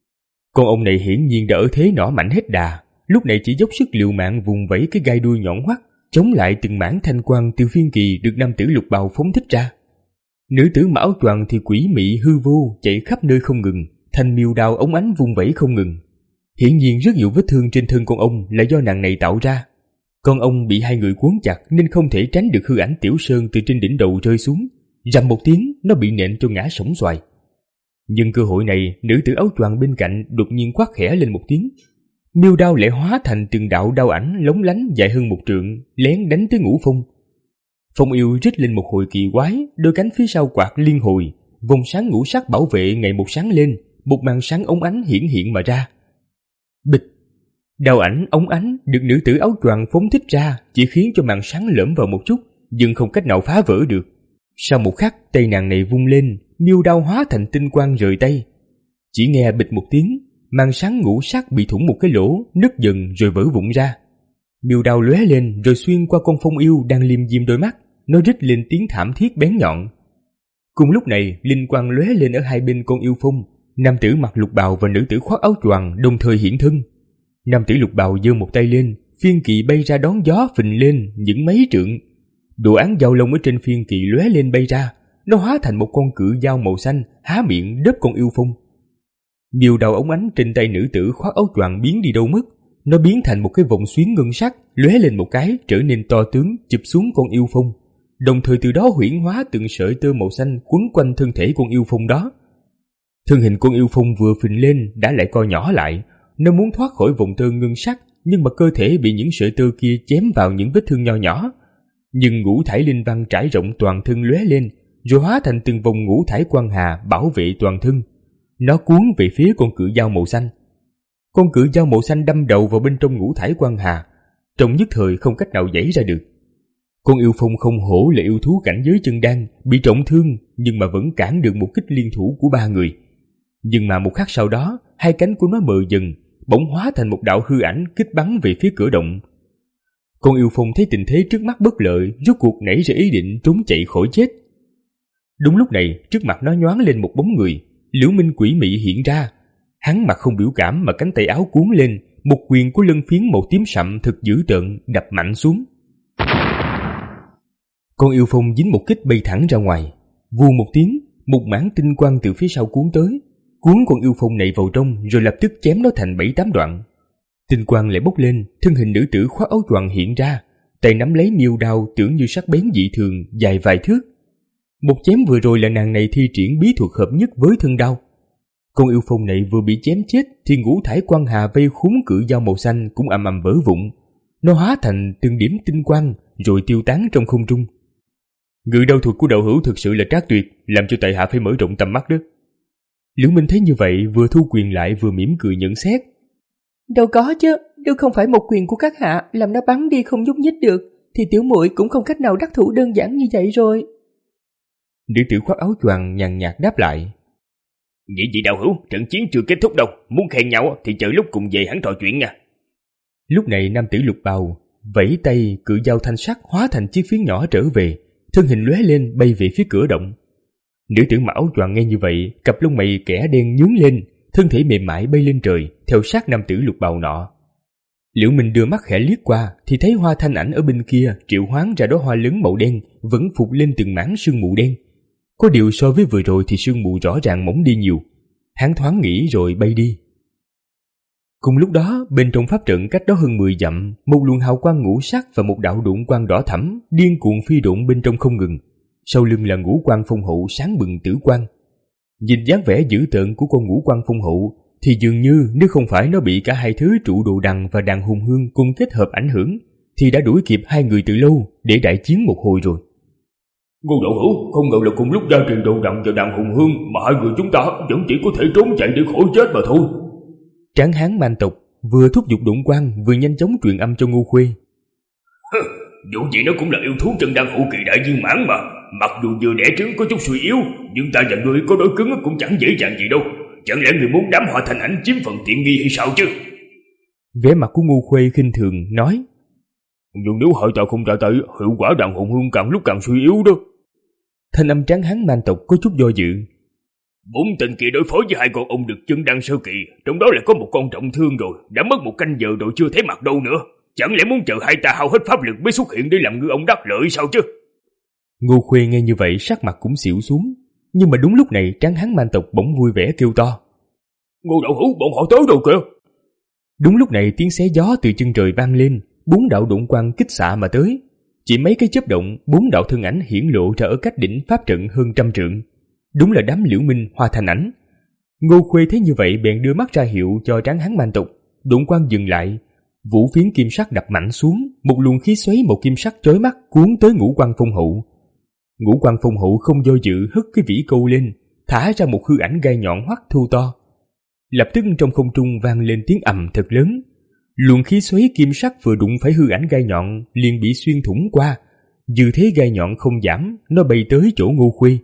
Con ông này hiển nhiên đã ở thế nỏ mạnh hết đà, lúc này chỉ dốc sức liều mạng vùng vẫy cái gai đuôi nhọn hoắt, chống lại từng mảng thanh quang từ phiên kỳ được nam tử lục bào phóng thích ra. Nữ tử mặc áo choàng thì quỷ mị hư vô chạy khắp nơi không ngừng, thanh miêu đao ống ánh vung vẫy không ngừng. Hiển nhiên rất nhiều vết thương trên thân con ông là do nàng này tạo ra. Con ông bị hai người cuốn chặt nên không thể tránh được hư ảnh Tiểu Sơn từ trên đỉnh đầu rơi xuống, rầm một tiếng nó bị nện cho ngã sóng xoài. Nhưng cơ hội này, nữ tử áo choàng bên cạnh đột nhiên quát khẽ lên một tiếng, miêu đao lại hóa thành từng đạo đao ảnh lóng lánh dài hơn một trượng, lén đánh tới Ngũ Phong. Phong yêu rít lên một hồi kỳ quái, đôi cánh phía sau quạt liên hồi, vòng sáng ngũ sắc bảo vệ ngày một sáng lên, một màn sáng ống ánh hiển hiện mà ra. Bịch! Đao ảnh ống ánh được nữ tử áo choàng phóng thích ra chỉ khiến cho màn sáng lởm vào một chút, nhưng không cách nào phá vỡ được. Sau một khắc, tay nàng này vung lên, miêu đao hóa thành tinh quang rời tay. Chỉ nghe bịch một tiếng, màn sáng ngũ sắc bị thủng một cái lỗ, nứt dần rồi vỡ vụn ra. Miêu đao lóe lên rồi xuyên qua con phong yêu đang liêm diêm đôi mắt, nó rít lên tiếng thảm thiết bén nhọn. Cùng lúc này, linh quang lóe lên ở hai bên con yêu phong, nam tử mặc lục bào và nữ tử khoác áo choàng đồng thời hiện thân. Nam tử lục bào giơ một tay lên, phiên kỵ bay ra đón gió phình lên những mấy trượng. Đồ án dao lông ở trên phiên kỵ lóe lên bay ra, nó hóa thành một con cự dao màu xanh há miệng đớp con yêu phong. Miêu đầu ống ánh trên tay nữ tử khoác áo choàng biến đi đâu mất, nó biến thành một cái vòng xuyến ngân sắc lóe lên một cái trở nên to tướng chụp xuống con yêu phong, đồng thời từ đó huyễn hóa từng sợi tơ màu xanh quấn quanh thân thể con yêu phong đó. Thân hình con yêu phong vừa phình lên đã lại co nhỏ lại, nó muốn thoát khỏi vòng tơ ngân sắc, nhưng mà cơ thể bị những sợi tơ kia chém vào những vết thương nho nhỏ. Nhưng ngũ thải linh văn trải rộng toàn thân lóe lên, rồi hóa thành từng vòng ngũ thải quang hà bảo vệ toàn thân. Nó cuốn về phía con cự dao màu xanh. Con cự dao màu xanh đâm đầu vào bên trong ngũ thải quang hà, trong nhất thời không cách nào giãy ra được. Con yêu phong không hổ là yêu thú cảnh giới chân đan, bị trọng thương nhưng mà vẫn cản được một kích liên thủ của ba người. Nhưng mà một khắc sau đó, hai cánh của nó mờ dần, bỗng hóa thành một đạo hư ảnh kích bắn về phía cửa động. Con yêu phong thấy tình thế trước mắt bất lợi, rốt cuộc nảy ra ý định trốn chạy khỏi chết. Đúng lúc này, trước mặt nó nhoáng lên một bóng người, Liễu Minh quỷ mị hiện ra. Hắn mặt không biểu cảm mà cánh tay áo cuốn lên, một quyền của lân phiến màu tím sậm thực dữ tợn đập mạnh xuống. Con yêu phong dính một kích bay thẳng ra ngoài. Vù một tiếng, một mảng tinh quang từ phía sau cuốn tới, cuốn con yêu phong này vào trong rồi lập tức chém nó thành bảy tám đoạn. Tinh quang lại bốc lên, thân hình nữ tử khoác áo choàng hiện ra, tay nắm lấy miêu đao tưởng như sắc bén dị thường, dài vài thước. Một chém vừa rồi là nàng này thi triển bí thuật hợp nhất với thân đao. Con yêu phong này vừa bị chém chết thì ngũ thải quang hà vây khốn cự dao màu xanh cũng ầm ầm vỡ vụn. Nó hóa thành từng điểm tinh quang rồi tiêu tán trong không trung. Ngự đao thuật của đạo hữu thực sự là trác tuyệt, làm cho tại hạ phải mở rộng tầm mắt đó. Liễu Minh thấy như vậy vừa thu quyền lại vừa mỉm cười nhận xét. Đâu có chứ, nếu không phải một quyền của các hạ làm nó bắn đi không nhúc nhích được, thì tiểu muội cũng không cách nào đắc thủ đơn giản như vậy rồi. Nữ tử khoác áo choàng nhàn nhạt đáp lại. Vậy vị đạo hữu, trận chiến chưa kết thúc đâu, muốn khen nhau thì chờ lúc cùng về hắn trò chuyện nha. Lúc này nam tử lục bào vẫy tay, cự dao thanh sắc hóa thành chiếc phiến nhỏ trở về, thân hình lóe lên bay về phía cửa động. Nữ tử mặc áo choàng nghe như vậy, cặp lông mày kẻ đen nhướng lên, thân thể mềm mại bay lên trời, theo sát nam tử lục bào nọ. Liễu Minh đưa mắt khẽ liếc qua, thì thấy hoa thanh ảnh ở bên kia triệu hoán ra đóa hoa lớn màu đen, vẫn phục lên từng mảng sương mù đen. Có điều so với vừa rồi thì sương mù rõ ràng mỏng đi nhiều. Hắn thoáng nghĩ rồi bay đi. Cùng lúc đó, bên trong pháp trận cách đó hơn mười dặm, một luồng hào quang ngũ sắc và một đạo độn quang đỏ thẫm điên cuồng phi độn bên trong không ngừng. Sau lưng là ngũ quang phong hậu sáng bừng tử quang. Nhìn dáng vẻ dữ tợn của con ngũ quang phong hậu thì dường như nếu không phải nó bị cả hai thứ trụ đồ đằng và đàn hùng hương cùng kết hợp ảnh hưởng thì đã đuổi kịp hai người từ lâu để đại chiến một hồi rồi. Ngô đạo hữu, không ngờ là cùng lúc gia trì đồ đằng và đàn hùng hương mà hai người chúng ta vẫn chỉ có thể trốn chạy để khỏi chết mà thôi. Tráng hán man tộc vừa thúc giục độn quang vừa nhanh chóng truyền âm cho Ngô Khuê. Dù gì nó cũng là yêu thú chân đan hậu kỳ đại viên mãn mà. Mặc dù vừa đẻ trứng có chút suy yếu, nhưng ta và ngươi có đối cứng cũng chẳng dễ dàng gì đâu. Chẳng lẽ người muốn đám họ thành ảnh chiếm phần tiện nghi hay sao chứ? Vẻ mặt của Ngô Khuê khinh thường nói. Nhưng nếu hỏi ta không ra tay, hiệu quả đàn hồn hương càng lúc càng suy yếu đó. Thanh âm tráng hán man tộc có chút do dự. Bốn tên kia đối phó với hai con ông được chân đan sơ kỳ, trong đó lại có một con trọng thương rồi, đã mất một canh giờ rồi chưa thấy mặt đâu nữa. Chẳng lẽ muốn chờ hai ta hao hết pháp lực mới xuất hiện để làm ngư ông đắc lợi sao chứ? Ngô Khuê nghe như vậy sắc mặt cũng xỉu xuống. Nhưng mà đúng lúc này tráng hán man tộc bỗng vui vẻ kêu to. Ngô đạo hữu, bọn họ tới rồi kìa. Đúng lúc này tiếng xé gió từ chân trời vang lên, bốn đạo độn quang kích xạ mà tới. Chỉ mấy cái chớp động, bốn đạo thân ảnh hiển lộ ra ở cách đỉnh pháp trận hơn trăm trượng. Đúng là đám Liễu Minh, Hoa Thanh ảnh. Ngô Khuê thấy như vậy bèn đưa mắt ra hiệu cho tráng hán man tộc. Độn quang dừng lại, vũ phiến kim sắc đập mạnh xuống, một luồng khí xoáy màu kim sắc chói mắt cuốn tới ngũ quang phong hậu. Ngũ quang phong hậu không do dự hất cái vĩ câu lên, thả ra một hư ảnh gai nhọn hoắt thô to. Lập tức trong không trung vang lên tiếng ầm thật lớn. Luồng khí xoáy kim sắc vừa đụng phải hư ảnh gai nhọn liền bị xuyên thủng qua. Dư thế gai nhọn không giảm, nó bay tới chỗ Ngô Khuê.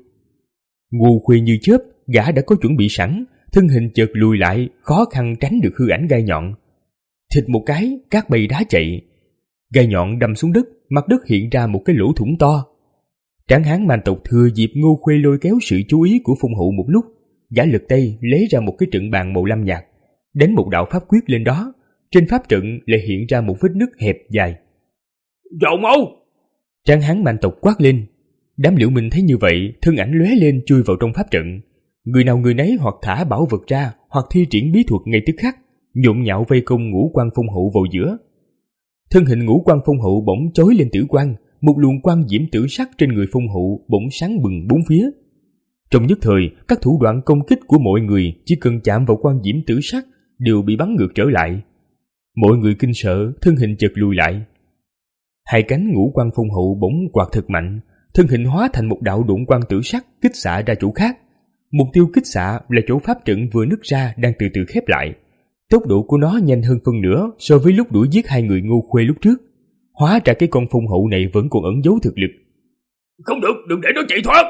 Ngô Khuê như chớp, gã đã có chuẩn bị sẵn, thân hình chợt lùi lại, khó khăn tránh được hư ảnh gai nhọn. Thịt một cái, cát bay đá chạy. Gai nhọn đâm xuống đất, mặt đất hiện ra một cái lỗ thủng to. Tráng hán man tộc thừa dịp Ngô Khuê lôi kéo sự chú ý của phong hậu một lúc, gã lật tay lấy ra một cái trận bàn màu lam nhạt, đánh một đạo pháp quyết lên đó. Trên pháp trận lại hiện ra một vết nứt hẹp dài. Vào mau! Tráng hán man tộc quát lên. Đám Liễu Minh thấy như vậy, thân ảnh lóe lên chui vào trong pháp trận. Người nào người nấy hoặc thả bảo vật ra, hoặc thi triển bí thuật ngay tức khắc, nhộn nhạo vây công ngũ quang phong hậu vào giữa. Thân hình ngũ quang phong hậu bỗng chói lên tử quang, một luồng quang diễm tử sắc trên người phong hậu bỗng sáng bừng bốn phía. Trong nhất thời, các thủ đoạn công kích của mọi người chỉ cần chạm vào quang diễm tử sắc đều bị bắn ngược trở lại. Mọi người kinh sợ, thân hình chợt lùi lại. Hai cánh ngũ quang phong hậu bỗng quạt thật mạnh, thân hình hóa thành một đạo độn quang tử sắc kích xạ ra chỗ khác. Mục tiêu kích xạ là chỗ pháp trận vừa nứt ra đang từ từ khép lại. Tốc độ của nó nhanh hơn phân nửa so với lúc đuổi giết hai người Ngô Khuê lúc trước. Hóa ra cái con phong hậu này vẫn còn ẩn giấu thực lực. Không được, đừng để nó chạy thoát.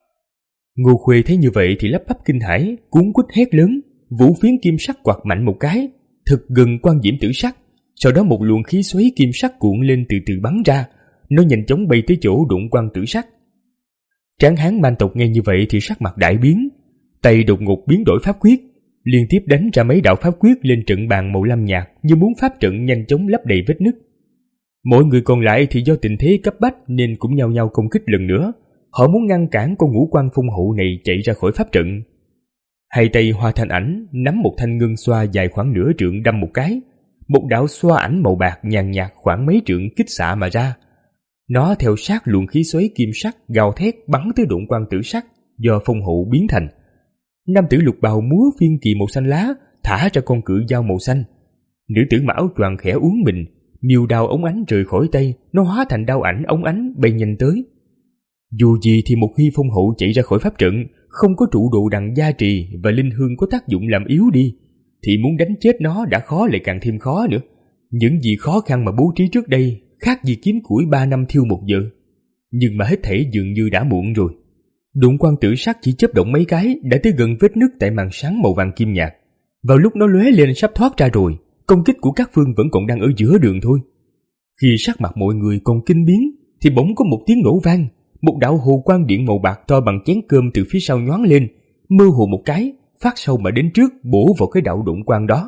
Ngô Khuê thấy như vậy thì lắp bắp kinh hãi, cuống quýt hét lớn, vũ phiến kim sắc quạt mạnh một cái, thật gần quang diễm tử sắc. Sau đó một luồng khí xoáy kim sắc cuộn lên từ từ bắn ra, nó nhanh chóng bay tới chỗ đụng quang tử sắc. Tráng hán man tộc nghe như vậy thì sắc mặt đại biến, tay đột ngột biến đổi pháp quyết, liên tiếp đánh ra mấy đạo pháp quyết lên trận bàn màu lam nhạt như muốn pháp trận nhanh chóng lấp đầy vết nứt. Mọi người còn lại thì do tình thế cấp bách nên cũng nhao nhao công kích lần nữa. Họ muốn ngăn cản con ngũ quang phong hậu này chạy ra khỏi pháp trận. Hai tay Hoa Thanh ảnh nắm một thanh ngân xoa dài khoảng nửa trượng đâm một cái, một đạo xoa ảnh màu bạc nhàn nhạt khoảng mấy trượng kích xạ mà ra. Nó theo sát luồng khí xoáy kim sắc gào thét bắn tới độn quang tử sắc do phong hậu biến thành. Nam tử lục bào múa phiên kỳ màu xanh lá thả ra con cự dao màu xanh. Nữ tử mặc áo choàng khẽ uốn mình, miêu đao ống ánh rời khỏi tay, nó hóa thành đao ảnh ống ánh bay nhanh tới. Dù gì thì một khi phong hậu chạy ra khỏi pháp trận, không có trụ đồ đằng gia trì và linh hương có tác dụng làm yếu đi, thì muốn đánh chết nó đã khó lại càng thêm khó nữa. Những gì khó khăn mà bố trí trước đây khác gì kiếm củi ba năm thiêu một giờ. Nhưng mà hết thảy dường như đã muộn rồi. Độn quang tử sắc chỉ chớp động mấy cái đã tới gần vết nứt tại màn sáng màu vàng kim nhạt. Vào lúc nó lóe lên sắp thoát ra rồi, công kích của các phương vẫn còn đang ở giữa đường thôi. Khi sắc mặt mọi người còn kinh biến thì bỗng có một tiếng nổ vang. Một đạo hồ quang điện màu bạc to bằng chén cơm từ phía sau nhoáng lên, mơ hồ một cái, phát sau mà đến trước bổ vào cái đạo độn quang đó.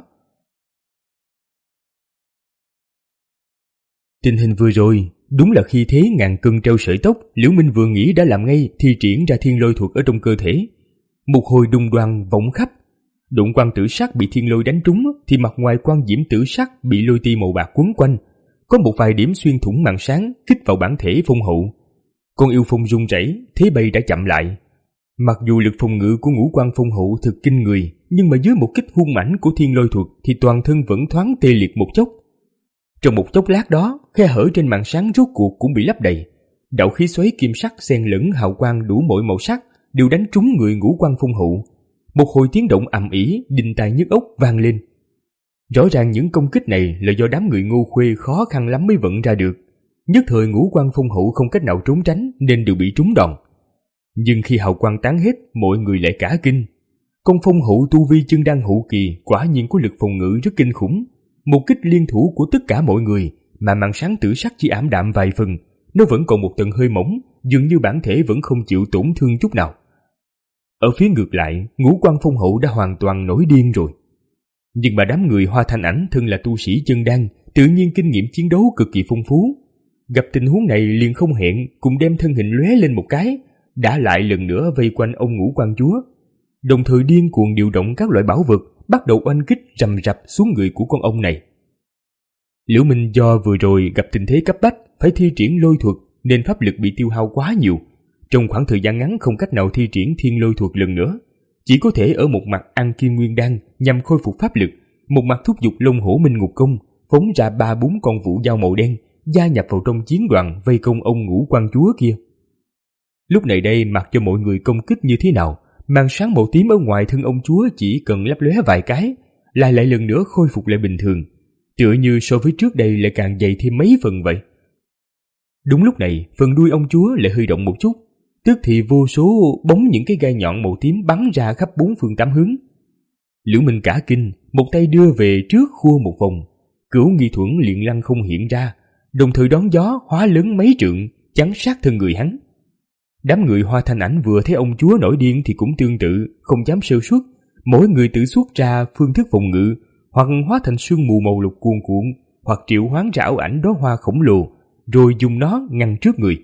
Tình hình vừa rồi đúng là khi thế ngàn cân treo sợi tóc, Liễu Minh vừa nghĩ đã làm ngay thì triển ra thiên lôi thuật ở trong cơ thể. Một hồi đùng đoàng vọng khắp. Độn quang tử sắc bị thiên lôi đánh trúng thì mặt ngoài quang diễm tử sắc bị lôi ti màu bạc quấn quanh, có một vài điểm xuyên thủng màn sáng kích vào bản thể phong hậu. Con yêu phong run rẩy, thế bay đã chậm lại. Mặc dù lực phòng ngự của ngũ quan phong hậu thực kinh người, nhưng mà dưới một kích hung mãnh của thiên lôi thuật thì toàn thân vẫn thoáng tê liệt một chốc. Trong một chốc lát đó, khe hở trên màn sáng rốt cuộc cũng bị lấp đầy. Đạo khí xoáy kim sắc xen lẫn hào quang đủ mọi màu sắc đều đánh trúng người ngũ quan phong hậu. Một hồi tiếng động ầm ĩ, đinh tai nhức óc vang lên. Rõ ràng những công kích này là do đám người Ngô Khuê khó khăn lắm mới vận ra được. Nhất thời ngũ quan phong hậu không cách nào trốn tránh nên đều bị trúng đòn. Nhưng khi hào quang tán hết, mọi người lại cả kinh. Con phong hậu tu vi chân đan hậu kỳ quả nhiên có lực phòng ngự rất kinh khủng. Một kích liên thủ của tất cả mọi người mà màn sáng tử sắc chỉ ảm đạm vài phần, nó vẫn còn một tầng hơi mỏng, dường như bản thể vẫn không chịu tổn thương chút nào. Ở phía ngược lại, ngũ quan phong hậu đã hoàn toàn nổi điên rồi. Nhưng mà đám người Hoa Thanh Ảnh thân là tu sĩ chân đan, tự nhiên kinh nghiệm chiến đấu cực kỳ phong phú. Gặp tình huống này liền không hẹn cùng đem thân hình lóe lên một cái, đã lại lần nữa vây quanh ông ngũ quan chúa, đồng thời điên cuồng điều động các loại bảo vật, bắt đầu oanh kích rầm rập xuống người của con ông này. Liễu Minh do vừa rồi gặp tình thế cấp bách phải thi triển lôi thuật nên pháp lực bị tiêu hao quá nhiều, trong khoảng thời gian ngắn không cách nào thi triển thiên lôi thuật lần nữa, chỉ có thể ở một mặt ăn kim nguyên đan nhằm khôi phục pháp lực, một mặt thúc giục Long Hổ Minh Ngục Công phóng ra ba bốn con vũ dao màu đen gia nhập vào trong chiến đoàn vây công ông ngũ quan chúa kia. Lúc này đây mặc cho mọi người công kích như thế nào, màn sáng màu tím ở ngoài thân ông chúa chỉ cần lấp lóe vài cái lại lại lần nữa khôi phục lại bình thường, tựa như so với trước đây lại càng dày thêm mấy phần vậy. Đúng lúc này phần đuôi ông chúa lại hơi động một chút, tức thì vô số bóng những cái gai nhọn màu tím bắn ra khắp bốn phương tám hướng. Liễu Minh cả kinh, một tay đưa về trước khua một vòng, Cửu Nghi Thuẫn liền lăng không hiện ra, đồng thời đón gió hóa lớn mấy trượng chắn sát thân người hắn. Đám người Hoa Thanh Ảnh vừa thấy ông chúa nổi điên thì cũng tương tự, không dám sơ suất, mỗi người tự xuất ra phương thức phòng ngự, hoặc hóa thành sương mù màu lục cuồn cuộn, hoặc triệu hoán ra ảo ảnh đóa hoa khổng lồ, rồi dùng nó ngăn trước người.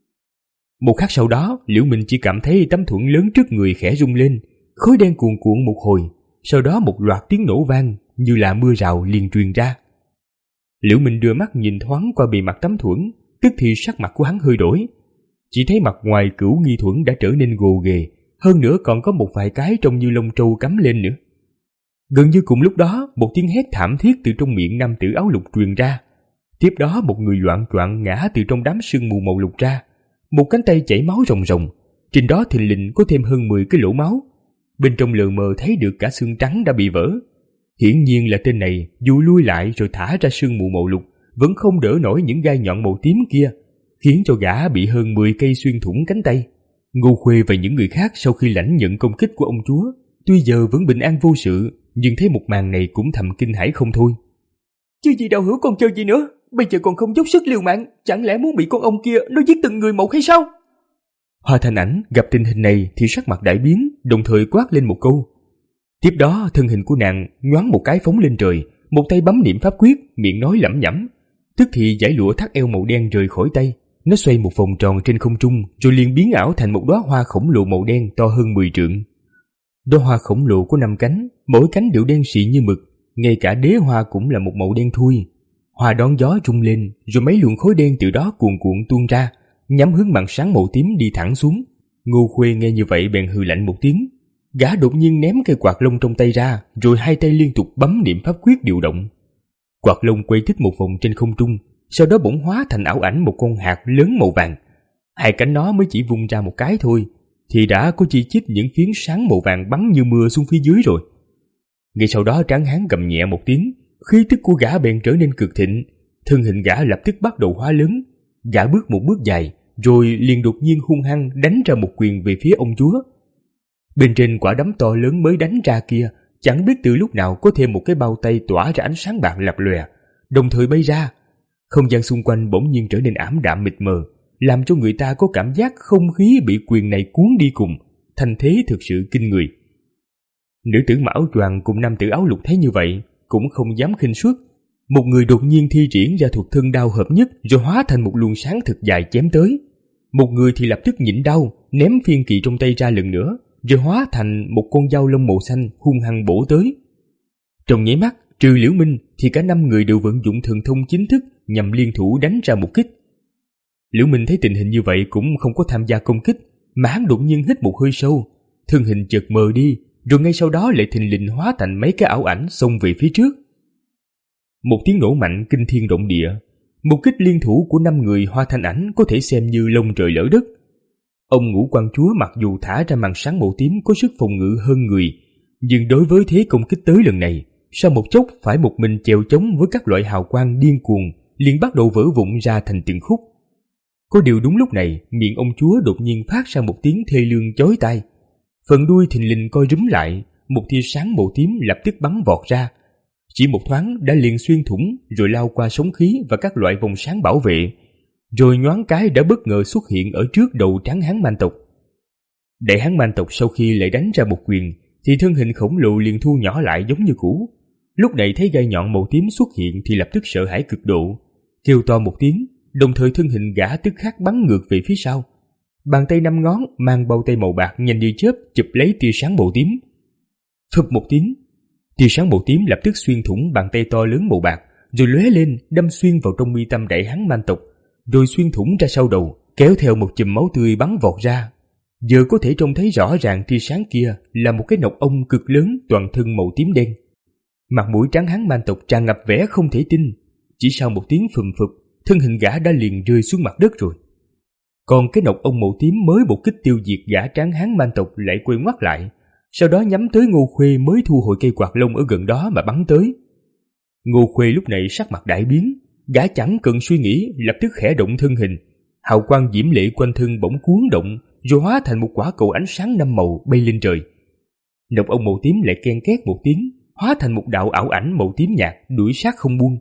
Một khắc sau đó, Liễu Minh chỉ cảm thấy tấm thuẫn lớn trước người khẽ rung lên, khói đen cuồn cuộn một hồi, sau đó một loạt tiếng nổ vang như là mưa rào liền truyền ra. Liễu Minh đưa mắt nhìn thoáng qua bề mặt tấm thuẫn, tức thì sắc mặt của hắn hơi đổi. Chỉ thấy mặt ngoài Cửu Nghi Thuẫn đã trở nên gồ ghề, hơn nữa còn có một vài cái trông như lông trâu cắm lên nữa. Gần như cùng lúc đó, một tiếng hét thảm thiết từ trong miệng nam tử áo lục truyền ra. Tiếp đó một người loạng choạng ngã từ trong đám sương mù màu lục ra, một cánh tay chảy máu ròng ròng, trên đó thình lình có thêm hơn mười cái lỗ máu. Bên trong lờ mờ thấy được cả xương trắng đã bị vỡ. Hiển nhiên là tên này dù lui lại rồi thả ra sương mù màu lục vẫn không đỡ nổi những gai nhọn màu tím kia, khiến cho gã bị hơn mười cây xuyên thủng cánh tay. Ngô Khuê và những người khác sau khi lãnh nhận công kích của ông chúa, tuy giờ vẫn bình an vô sự, nhưng thấy một màn này cũng thầm kinh hãi không thôi. Chứ gì đâu hữu còn chơi gì nữa, bây giờ còn không dốc sức liều mạng, chẳng lẽ muốn bị con ông kia nó giết từng người một hay sao? Hoa Thanh Ảnh gặp tình hình này thì sắc mặt đại biến, đồng thời quát lên một câu. Tiếp đó thân hình của nàng nhoáng một cái phóng lên trời, một tay bấm niệm pháp quyết, miệng nói lẩm nhẩm. Tức thì dải lụa thắt eo màu đen rời khỏi tay, nó xoay một vòng tròn trên không trung, rồi liền biến ảo thành một đóa hoa khổng lồ màu đen to hơn mười trượng. Đóa hoa khổng lồ có năm cánh, mỗi cánh đều đen xị như mực, ngay cả đế hoa cũng là một màu đen thui. Hoa đón gió rung lên, rồi mấy luồng khói đen từ đó cuồn cuộn tuôn ra, nhắm hướng màn sáng màu tím đi thẳng xuống. Ngô Khuê nghe như vậy bèn hừ lạnh một tiếng. Gã đột nhiên ném cây quạt lông trong tay ra, rồi hai tay liên tục bấm niệm pháp quyết điều động. Quạt lông quay thích một vòng trên không trung, sau đó bỗng hóa thành ảo ảnh một con hạt lớn màu vàng. Hai cánh nó mới chỉ vung ra một cái thôi, thì đã có chi chít những phiến sáng màu vàng bắn như mưa xuống phía dưới rồi. Ngay sau đó tráng hán gầm nhẹ một tiếng, khí tức của gã bèn trở nên cực thịnh, thân hình gã lập tức bắt đầu hóa lớn. Gã bước một bước dài, rồi liền đột nhiên hung hăng đánh ra một quyền về phía ông chúa. Bên trên quả đấm to lớn mới đánh ra kia, chẳng biết từ lúc nào có thêm một cái bao tay tỏa ra ánh sáng bạc lập lòe, đồng thời bay ra. Không gian xung quanh bỗng nhiên trở nên ảm đạm mịt mờ, làm cho người ta có cảm giác không khí bị quyền này cuốn đi cùng, thành thế thực sự kinh người. Nữ tử mặc áo choàng cùng nam tử áo lục thấy như vậy, cũng không dám khinh suất. Một người đột nhiên thi triển ra thuật thân đao hợp nhất, rồi hóa thành một luồng sáng thực dài chém tới. Một người thì lập tức nhịn đau, ném phiên kỳ trong tay ra lần nữa, rồi hóa thành một con dao lông màu xanh hung hăng bổ tới. Trong nháy mắt, trừ Liễu Minh thì cả năm người đều vận dụng thần thông chính thức nhằm liên thủ đánh ra một kích. Liễu Minh thấy tình hình như vậy cũng không có tham gia công kích, mà hắn đột nhiên hít một hơi sâu, thân hình chợt mờ đi, rồi ngay sau đó lại thình lình hóa thành mấy cái ảo ảnh xông về phía trước. Một tiếng nổ mạnh kinh thiên động địa, một kích liên thủ của năm người hóa thành ảnh có thể xem như lông trời lỡ đất. Ông Ngũ Quan Chúa mặc dù thả ra màn sáng màu tím có sức phòng ngự hơn người, nhưng đối với thế công kích tới lần này, sau một chốc phải một mình chèo chống với các loại hào quang điên cuồng, liền bắt đầu vỡ vụn ra thành từng khúc. Có điều đúng lúc này, miệng ông chúa đột nhiên phát ra một tiếng thê lương chói tai. Phần đuôi thình lình co rúm lại, một tia sáng màu tím lập tức bắn vọt ra. Chỉ một thoáng đã liền xuyên thủng, rồi lao qua sóng khí và các loại vòng sáng bảo vệ, rồi nhoáng cái đã bất ngờ xuất hiện ở trước đầu tráng hán man tộc. Đại hán man tộc sau khi lại đánh ra một quyền, thì thân hình khổng lồ liền thu nhỏ lại giống như cũ. Lúc này thấy gai nhọn màu tím xuất hiện thì lập tức sợ hãi cực độ, kêu to một tiếng, đồng thời thân hình gã tức khắc bắn ngược về phía sau. Bàn tay năm ngón mang bao tay màu bạc nhanh như chớp chụp lấy tia sáng màu tím. Phập một tiếng, tia sáng màu tím lập tức xuyên thủng bàn tay to lớn màu bạc, rồi lóe lên đâm xuyên vào trong mi tâm đại hán man tộc, rồi xuyên thủng ra sau đầu, kéo theo một chùm máu tươi bắn vọt ra. Giờ có thể trông thấy rõ ràng tia sáng kia là một cái nọc ong cực lớn toàn thân màu tím đen. Mặt mũi tráng hán man tộc tràn ngập vẻ không thể tin. Chỉ sau một tiếng phùm phụp, thân hình gã đã liền rơi xuống mặt đất rồi. Còn cái nọc ong màu tím mới một kích tiêu diệt gã tráng hán man tộc lại quay ngoắt lại, sau đó nhắm tới Ngô Khuê mới thu hồi cây quạt lông ở gần đó mà bắn tới. Ngô Khuê lúc này sắc mặt đại biến, gã chẳng cần suy nghĩ lập tức khẽ động thân hình, hào quang diễm lệ quanh thân bỗng cuốn động, rồi hóa thành một quả cầu ánh sáng năm màu bay lên trời. Nọc ong màu tím lại ken két một tiếng, hóa thành một đạo ảo ảnh màu tím nhạt đuổi sát không buông.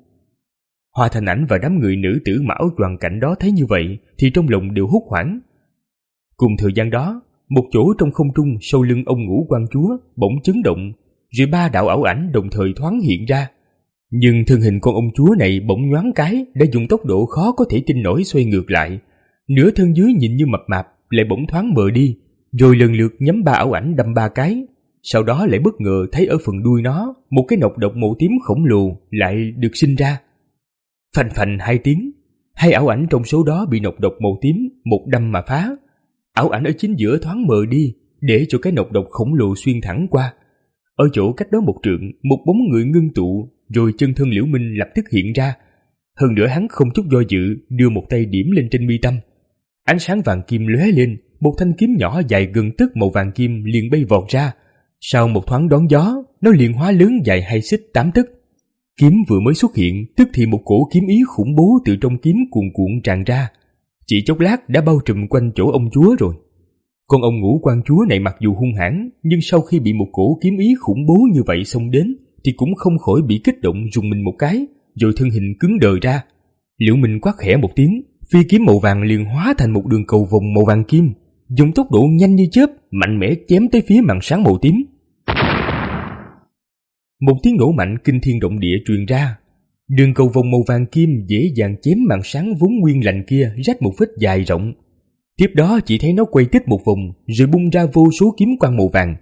Hoa Thành Ảnh và đám người nữ tử mặc áo choàng cạnh đó thấy như vậy thì trong lòng đều hốt hoảng. Cùng thời gian đó, một chỗ trong không trung sau lưng ông Ngũ Quan Chúa bỗng chấn động, rồi ba đạo ảo ảnh đồng thời thoáng hiện ra. Nhưng thân hình con ông chúa này bỗng nhoáng cái đã dùng tốc độ khó có thể tin nổi xoay ngược lại, nửa thân dưới nhìn như mập mạp lại bỗng thoáng mờ đi, rồi lần lượt nhắm ba ảo ảnh đâm ba cái. Sau đó lại bất ngờ thấy ở phần đuôi nó một cái nọc độc màu tím khổng lồ lại được sinh ra. Phành phành hai tiếng, hai ảo ảnh trong số đó bị nọc độc màu tím một đâm mà phá. Ảo ảnh ở chính giữa thoáng mờ đi, để cho cái nọc độc khổng lồ xuyên thẳng qua. Ở chỗ cách đó một trượng, một bóng người ngưng tụ, rồi chân thân Liễu Minh lập tức hiện ra. Hơn nữa hắn không chút do dự đưa một tay điểm lên trên mi tâm. Ánh sáng vàng kim lóe lên, một thanh kiếm nhỏ dài gần tấc màu vàng kim liền bay vọt ra. Sau một thoáng đón gió, nó liền hóa lớn dài hai xích tám tấc. Kiếm vừa mới xuất hiện, tức thì một cổ kiếm ý khủng bố từ trong kiếm cuồn cuộn tràn ra. Chỉ chốc lát đã bao trùm quanh chỗ ông chúa rồi. Con ông Ngũ Quan Chúa này mặc dù hung hãn, nhưng sau khi bị một cổ kiếm ý khủng bố như vậy xông đến, thì cũng không khỏi bị kích động rùng mình một cái, rồi thân hình cứng đờ ra. Liễu Minh quát khẽ một tiếng, phi kiếm màu vàng liền hóa thành một đường cầu vồng màu vàng kim, dùng tốc độ nhanh như chớp, mạnh mẽ chém tới phía màn sáng màu tím. Một tiếng nổ mạnh kinh thiên động địa truyền ra. Đường cầu vồng màu vàng kim dễ dàng chém màn sáng vốn nguyên lành kia rách một vết dài rộng. Tiếp đó chỉ thấy nó quay tích một vòng, rồi bung ra vô số kiếm quang màu vàng.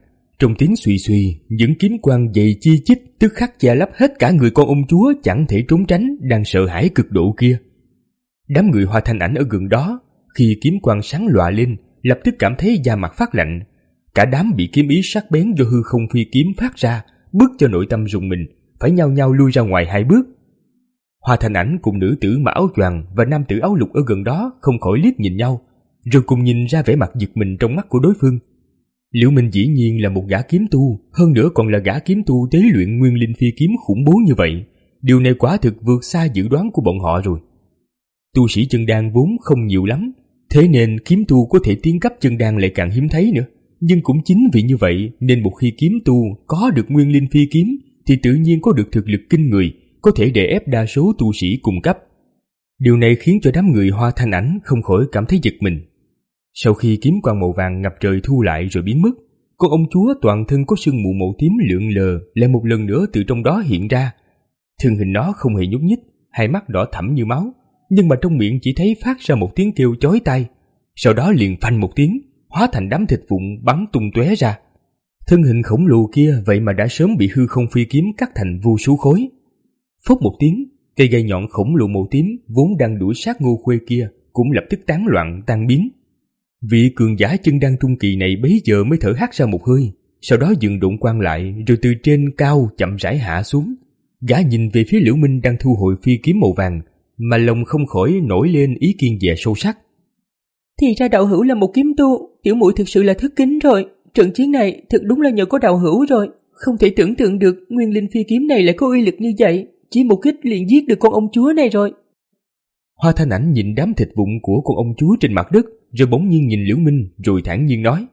Trong tiếng suy suy, những kiếm quang dày chi chít tức khắc che lấp hết cả người con ông chúa chẳng thể trốn tránh đang sợ hãi cực độ kia. Đám người Hoa Thanh Ảnh ở gần đó, khi kiếm quang sáng lòa lên, lập tức cảm thấy da mặt phát lạnh. Cả đám bị kiếm ý sắc bén do hư không phi kiếm phát ra, bước cho nội tâm rùng mình, phải nhao nhao lui ra ngoài hai bước. Hoa Thanh Ảnh cùng nữ tử mặc áo choàng và nam tử áo lục ở gần đó không khỏi liếc nhìn nhau, rồi cùng nhìn ra vẻ mặt giật mình trong mắt của đối phương. Liễu Minh dĩ nhiên là một gã kiếm tu, hơn nữa còn là gã kiếm tu tế luyện nguyên linh phi kiếm khủng bố như vậy. Điều này quả thực vượt xa dự đoán của bọn họ rồi. Tu sĩ chân đan vốn không nhiều lắm, thế nên kiếm tu có thể tiến cấp chân đan lại càng hiếm thấy nữa. Nhưng cũng chính vì như vậy nên một khi kiếm tu có được nguyên linh phi kiếm thì tự nhiên có được thực lực kinh người, có thể đè ép đa số tu sĩ cùng cấp. Điều này khiến cho đám người Hoa Thanh Ảnh không khỏi cảm thấy giật mình. Sau khi kiếm quang màu vàng ngập trời thu lại rồi biến mất, con ông chúa toàn thân có sương mù màu tím lượn lờ lại một lần nữa từ trong đó hiện ra. Thân hình nó không hề nhúc nhích, hai mắt đỏ thẫm như máu, nhưng mà trong miệng chỉ thấy phát ra một tiếng kêu chói tai. Sau đó liền phanh một tiếng, hóa thành đám thịt vụn bắn tung tóe ra. Thân hình khổng lồ kia vậy mà đã sớm bị hư không phi kiếm cắt thành vô số khối. Phốc một tiếng, cây gai nhọn khổng lồ màu tím vốn đang đuổi sát Ngô Khuê kia cũng lập tức tán loạn tan biến. Vị cường giả chân đan trung kỳ này bấy giờ mới thở hắt ra một hơi, sau đó dừng độn quang lại rồi từ trên cao chậm rãi hạ xuống. Gã nhìn về phía Liễu Minh đang thu hồi phi kiếm màu vàng, mà lòng không khỏi nổi lên ý kiêng dè sâu sắc. Thì ra đạo hữu là một kiếm tu, tiểu muội thực sự là thất kính rồi. Trận chiến này thật đúng là nhờ có đạo hữu rồi. Không thể tưởng tượng được nguyên linh phi kiếm này lại có uy lực như vậy, chỉ một kích liền giết được con ông chúa này rồi. Hoa Thanh Ảnh nhìn đám thịt vụn của con ông chúa trên mặt đất, rồi bỗng nhiên nhìn Liễu Minh rồi thản nhiên nói: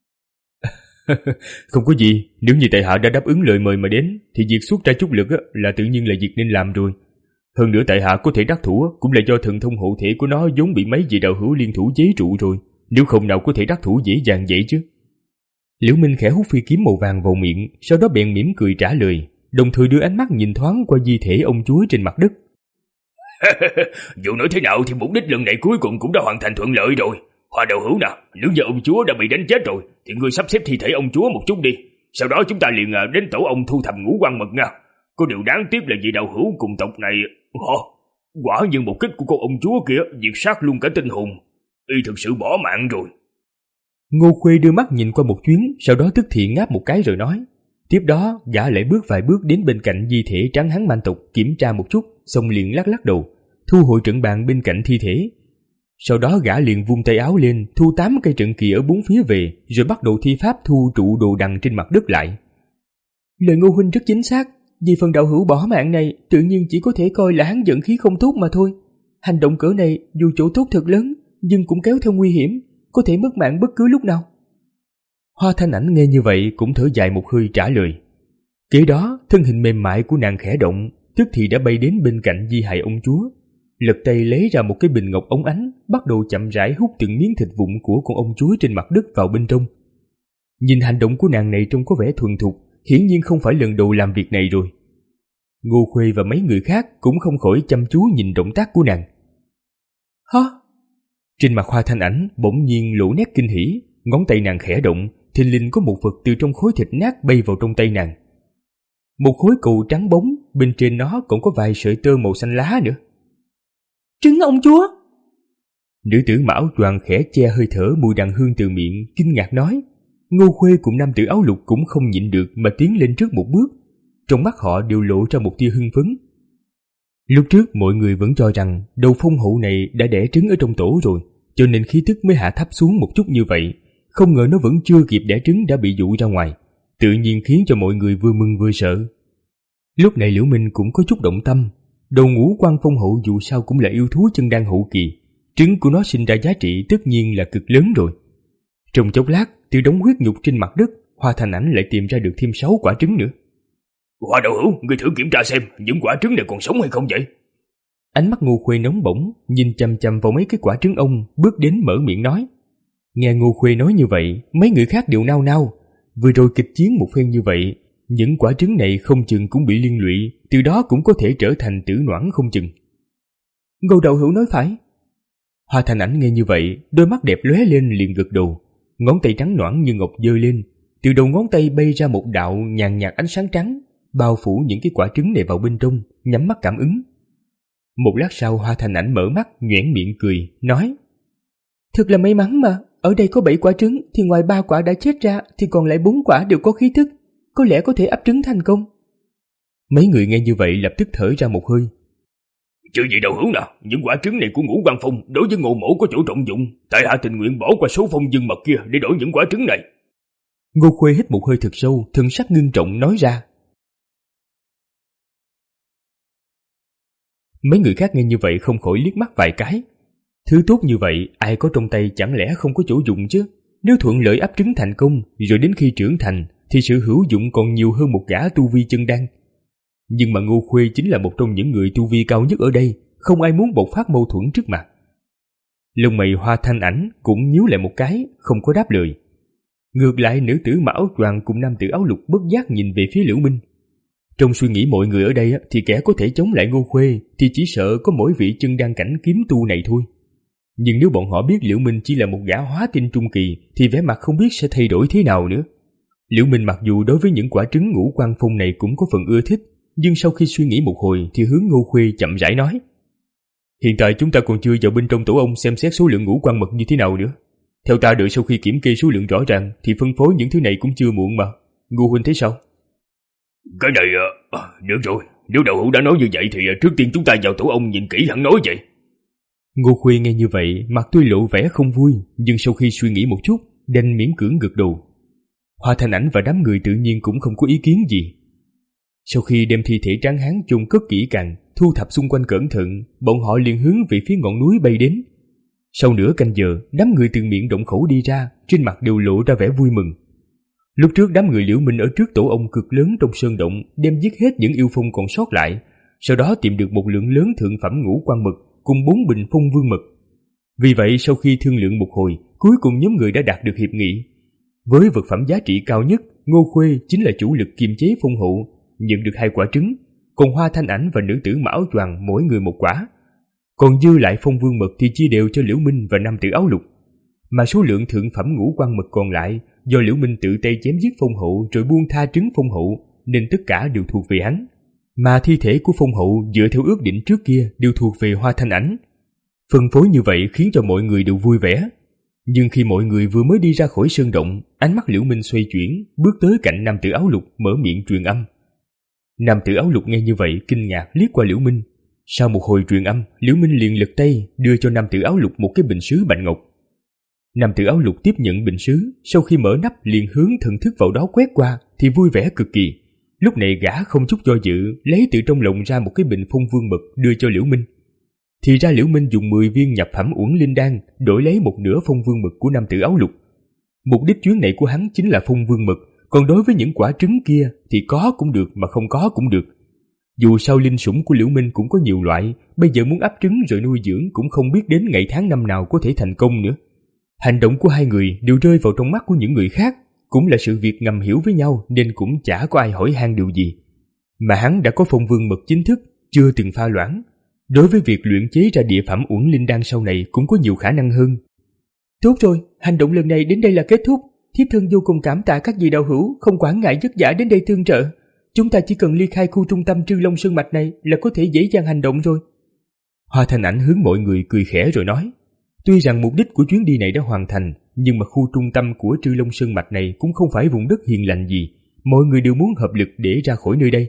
Không có gì, nếu như tại hạ đã đáp ứng lời mời mà đến thì việc xuất ra chút lực là tự nhiên là việc nên làm rồi. Hơn nữa tại hạ có thể đắc thủ cũng là do thần thông hộ thể của nó vốn bị mấy vị đạo hữu liên thủ chế trụ rồi, nếu không nào có thể đắc thủ dễ dàng vậy chứ. Liễu Minh khẽ hút phi kiếm màu vàng vào miệng, sau đó bèn mỉm cười trả lời, đồng thời đưa ánh mắt nhìn thoáng qua di thể ông chúa trên mặt đất. Dù nói thế nào thì mục đích lần này cuối cùng cũng đã hoàn thành thuận lợi rồi. Hoa đạo hữu nào, nếu như ông chúa đã bị đánh chết rồi thì ngươi sắp xếp thi thể ông chúa một chút đi, sau đó chúng ta liền đến tổ ông thu thập ngũ quan mật nha. Có điều đáng tiếc là vị đạo hữu cùng tộc này họ quả nhiên một kích của con ông chúa kia diệt sát luôn cả tinh hồn, y thực sự bỏ mạng rồi. Ngô Khuê đưa mắt nhìn qua một chuyến, sau đó tức thì ngáp một cái rồi nói. Tiếp đó gã lại bước vài bước đến bên cạnh di thể trắng hán man tộc kiểm tra một chút, xong liền lắc lắc đầu, thu hồi trận bàn bên cạnh thi thể. Sau đó gã liền vung tay áo lên, thu tám cây trận kỳ ở bốn phía về, rồi bắt đầu thi pháp thu trụ đồ đằng trên mặt đất lại. Lời Ngô huynh rất chính xác, vì phần đạo hữu bỏ mạng này tự nhiên chỉ có thể coi là hắn giận khí không tốt mà thôi. Hành động cỡ này dù chỗ tốt thật lớn, nhưng cũng kéo theo nguy hiểm, có thể mất mạng bất cứ lúc nào. Hoa Thanh Ảnh nghe như vậy cũng thở dài một hơi trả lời. Kế đó thân hình mềm mại của nàng khẽ động, tức thì đã bay đến bên cạnh di hài ông chúa, lật tay lấy ra một cái bình ngọc óng ánh, bắt đầu chậm rãi hút từng miếng thịt vụn của con ông chúa trên mặt đất vào bên trong. Nhìn hành động của nàng này trông có vẻ thuần thục, hiển nhiên không phải lần đầu làm việc này rồi. Ngô Khuê và mấy người khác cũng không khỏi chăm chú nhìn động tác của nàng. Hả? Trên mặt Hoa Thanh Ảnh bỗng nhiên lộ nét kinh hỉ, ngón tay nàng khẽ động, thình lình có một vật từ trong khối thịt nát bay vào trong tay nàng. Một khối cầu trắng bóng, bên trên nó còn có vài sợi tơ màu xanh lá nữa. Trứng ông chúa! Nữ tử mặc áo choàng khẽ che hơi thở mùi đàn hương từ miệng, kinh ngạc nói. Ngô Khuê cùng nam tử áo lục cũng không nhịn được mà tiến lên trước một bước. Trong mắt họ đều lộ ra một tia hưng phấn. Lúc trước mọi người vẫn cho rằng đầu phong hậu này đã đẻ trứng ở trong tổ rồi, cho nên khí tức mới hạ thấp xuống một chút như vậy. Không ngờ nó vẫn chưa kịp đẻ trứng đã bị dụ ra ngoài, tự nhiên khiến cho mọi người vừa mừng vừa sợ. Lúc này Liễu Minh cũng có chút động tâm. Đầu ngũ quan phong hậu dù sao cũng là yêu thú chân đan hậu kỳ, trứng của nó sinh ra giá trị tất nhiên là cực lớn rồi. Trong chốc lát, từ đống huyết nhục trên mặt đất, Hoa Thanh Ảnh lại tìm ra được thêm sáu quả trứng nữa. Hoa đạo hữu, ngươi thử kiểm tra xem những quả trứng này còn sống hay không vậy? Ánh mắt Ngô Khuê nóng bỏng, nhìn chằm chằm vào mấy cái quả trứng ông, bước đến mở miệng nói. Nghe Ngô Khuê nói như vậy, mấy người khác đều nao nao. Vừa rồi kịch chiến một phen như vậy, những quả trứng này không chừng cũng bị liên lụy, từ đó cũng có thể trở thành tử noãn không chừng. Ngô đạo hữu nói phải. Hoa Thanh Ảnh nghe như vậy, đôi mắt đẹp lóe lên liền gật đầu, ngón tay trắng nõn như ngọc giơ lên, từ đầu ngón tay bay ra một đạo nhàn nhạt ánh sáng trắng, bao phủ những cái quả trứng này vào bên trong, nhắm mắt cảm ứng. Một lát sau, Hoa Thanh Ảnh mở mắt, nhoẻn miệng cười, nói: Thật là may mắn mà, ở đây có bảy quả trứng thì ngoài ba quả đã chết ra thì còn lại bốn quả đều có khí thức, có lẽ có thể ấp trứng thành công. Mấy người nghe như vậy lập tức thở ra một hơi. Chưa gì đâu Hữu nào, những quả trứng này của Ngũ Quan Phong đối với Ngô Mỗ có chỗ trọng dụng, tại hạ tình nguyện bỏ qua số phong dương mật kia để đổi những quả trứng này. Ngô Khuê hít một hơi thật sâu, thân sắc ngưng trọng nói ra. Mấy người khác nghe như vậy không khỏi liếc mắt vài cái. Thứ tốt như vậy ai có trong tay chẳng lẽ không có chỗ dụng chứ? Nếu thuận lợi ấp trứng thành công, rồi đến khi trưởng thành thì sự hữu dụng còn nhiều hơn một gã tu vi chân đan. Nhưng mà Ngô Khuê chính là một trong những người tu vi cao nhất ở đây, không ai muốn bộc phát mâu thuẫn trước mặt. Lông mày Hoa Thanh Ảnh cũng nhíu lại một cái, không có đáp lời. Ngược lại, nữ tử mặc áo choàng cùng nam tử áo lục bất giác nhìn về phía Liễu Minh. Trong suy nghĩ mọi người ở đây thì kẻ có thể chống lại Ngô Khuê thì chỉ sợ có mỗi vị chân đan cảnh kiếm tu này thôi. Nhưng nếu bọn họ biết Liễu Minh chỉ là một gã hóa tinh trung kỳ thì vẻ mặt không biết sẽ thay đổi thế nào nữa. Liễu Minh mặc dù đối với những quả trứng Ngũ Quan Phong này cũng có phần ưa thích, nhưng sau khi suy nghĩ một hồi thì hướng Ngô Khuê chậm rãi nói: Hiện tại chúng ta còn chưa vào bên trong tổ ông xem xét số lượng ngũ quan mật như thế nào nữa. Theo ta đợi sau khi kiểm kê số lượng rõ ràng thì phân phối những thứ này cũng chưa muộn mà. Ngô huynh thấy sao? Cái này à, được rồi, nếu đạo hữu đã nói như vậy thì trước tiên chúng ta vào tổ ông nhìn kỹ hẳn nói vậy. Ngô Khuê nghe như vậy mặt tuy lộ vẻ không vui, nhưng sau khi suy nghĩ một chút đành miễn cưỡng gật đầu. Hoa Thanh Ảnh và đám người tự nhiên cũng không có ý kiến gì. Sau khi đem thi thể tráng hán chôn cất kỹ càng, thu thập xung quanh cẩn thận, bọn họ liền hướng về phía ngọn núi bay đến. Sau nửa canh giờ, đám người từ miệng động khẩu đi ra, trên mặt đều lộ ra vẻ vui mừng. Lúc trước đám người Liễu Minh ở trước tổ ông cực lớn trong sơn động đem giết hết những yêu phong còn sót lại, sau đó tìm được một lượng lớn thượng phẩm ngũ quan mật cùng bốn bình phong vương mật. Vì vậy sau khi thương lượng một hồi, cuối cùng nhóm người đã đạt được hiệp nghị. Với vật phẩm giá trị cao nhất, Ngô Khuê chính là chủ lực kiềm chế phong hộ, nhận được hai quả trứng, còn Hoa Thanh Ảnh và nữ tử mặc áo choàng mỗi người một quả. Còn dư lại phong vương mật thì chia đều cho Liễu Minh và nam tử áo lục. Mà số lượng thượng phẩm ngũ quan mật còn lại do Liễu Minh tự tay chém giết phong hậu rồi buông tha trứng phong hậu, nên tất cả đều thuộc về hắn. Mà thi thể của phong hậu dựa theo ước định trước kia đều thuộc về Hoa Thanh Ảnh. Phân phối như vậy khiến cho mọi người đều vui vẻ. Nhưng khi mọi người vừa mới đi ra khỏi sơn động, ánh mắt Liễu Minh xoay chuyển, bước tới cạnh nam tử áo lục mở miệng truyền âm. Nam tử áo lục nghe như vậy kinh ngạc liếc qua Liễu Minh. Sau một hồi truyền âm, Liễu Minh liền lật tay đưa cho nam tử áo lục một cái bình sứ bạch ngọc. Nam tử áo lục tiếp nhận bình sứ, sau khi mở nắp liền hướng thần thức vào đó quét qua thì vui vẻ cực kỳ. Lúc này gã không chút do dự lấy từ trong lồng ra một cái bình phong vương mật đưa cho Liễu Minh. Thì ra Liễu Minh dùng mười viên nhập phẩm uẩn linh đan đổi lấy một nửa phong vương mật của nam tử áo lục. Mục đích chuyến này của hắn chính là phong vương mật, còn đối với những quả trứng kia thì có cũng được mà không có cũng được. Dù sao linh sủng của Liễu Minh cũng có nhiều loại, bây giờ muốn ấp trứng rồi nuôi dưỡng cũng không biết đến ngày tháng năm nào có thể thành công nữa. Hành động của hai người đều rơi vào trong mắt của những người khác, cũng là sự việc ngầm hiểu với nhau nên cũng chả có ai hỏi han điều gì. Mà hắn đã có phong vương mật chính thức, chưa từng pha loãng. Đối với việc luyện chế ra địa phẩm uẩn linh đan sau này cũng có nhiều khả năng hơn. Tốt rồi, hành động lần này đến đây là kết thúc. Thiếp thân vô cùng cảm tạ các vị đạo hữu không quản ngại vất vả đến đây tương trợ. Chúng ta chỉ cần ly khai khu trung tâm Trư Long Sơn Mạch này là có thể dễ dàng hành động rồi. Hoa Thanh Ảnh hướng mọi người cười khẽ rồi nói. Tuy rằng mục đích của chuyến đi này đã hoàn thành, nhưng mà khu trung tâm của Trư Long Sơn Mạch này cũng không phải vùng đất hiền lành gì. Mọi người đều muốn hợp lực để ra khỏi nơi đây.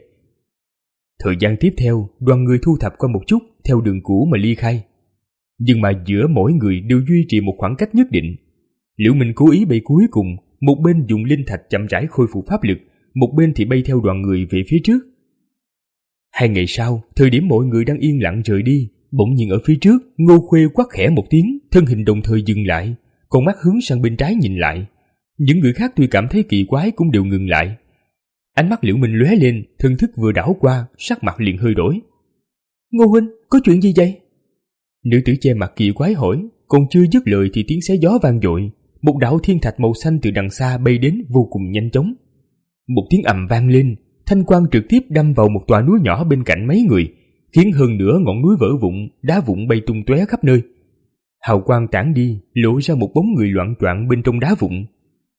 Thời gian tiếp theo, đoàn người thu thập qua một chút theo đường cũ mà ly khai. Nhưng mà giữa mỗi người đều duy trì một khoảng cách nhất định. Liễu Minh cố ý bay cuối cùng, một bên dùng linh thạch chậm rãi khôi phục pháp lực, một bên thì bay theo đoàn người về phía trước. Hai ngày sau, thời điểm mọi người đang yên lặng rời đi, bỗng nhiên ở phía trước, Ngô Khuê quát khẽ một tiếng, thân hình đồng thời dừng lại, con mắt hướng sang bên trái nhìn lại. Những người khác tuy cảm thấy kỳ quái cũng đều ngừng lại. Ánh mắt Liễu Minh lóe lên, thân thức vừa đảo qua, sắc mặt liền hơi đổi. Ngô huynh, có chuyện gì vậy? Nữ tử che mặt kỳ quái hỏi, còn chưa dứt lời thì tiếng xé gió vang dội, một đạo thiên thạch màu xanh từ đằng xa bay đến vô cùng nhanh chóng. Một tiếng ầm vang lên, thanh quang trực tiếp đâm vào một tòa núi nhỏ bên cạnh mấy người, khiến hơn nửa ngọn núi vỡ vụn, đá vụn bay tung tóe khắp nơi. Hào quang tản đi, lộ ra một bóng người loạng choạng bên trong đá vụn.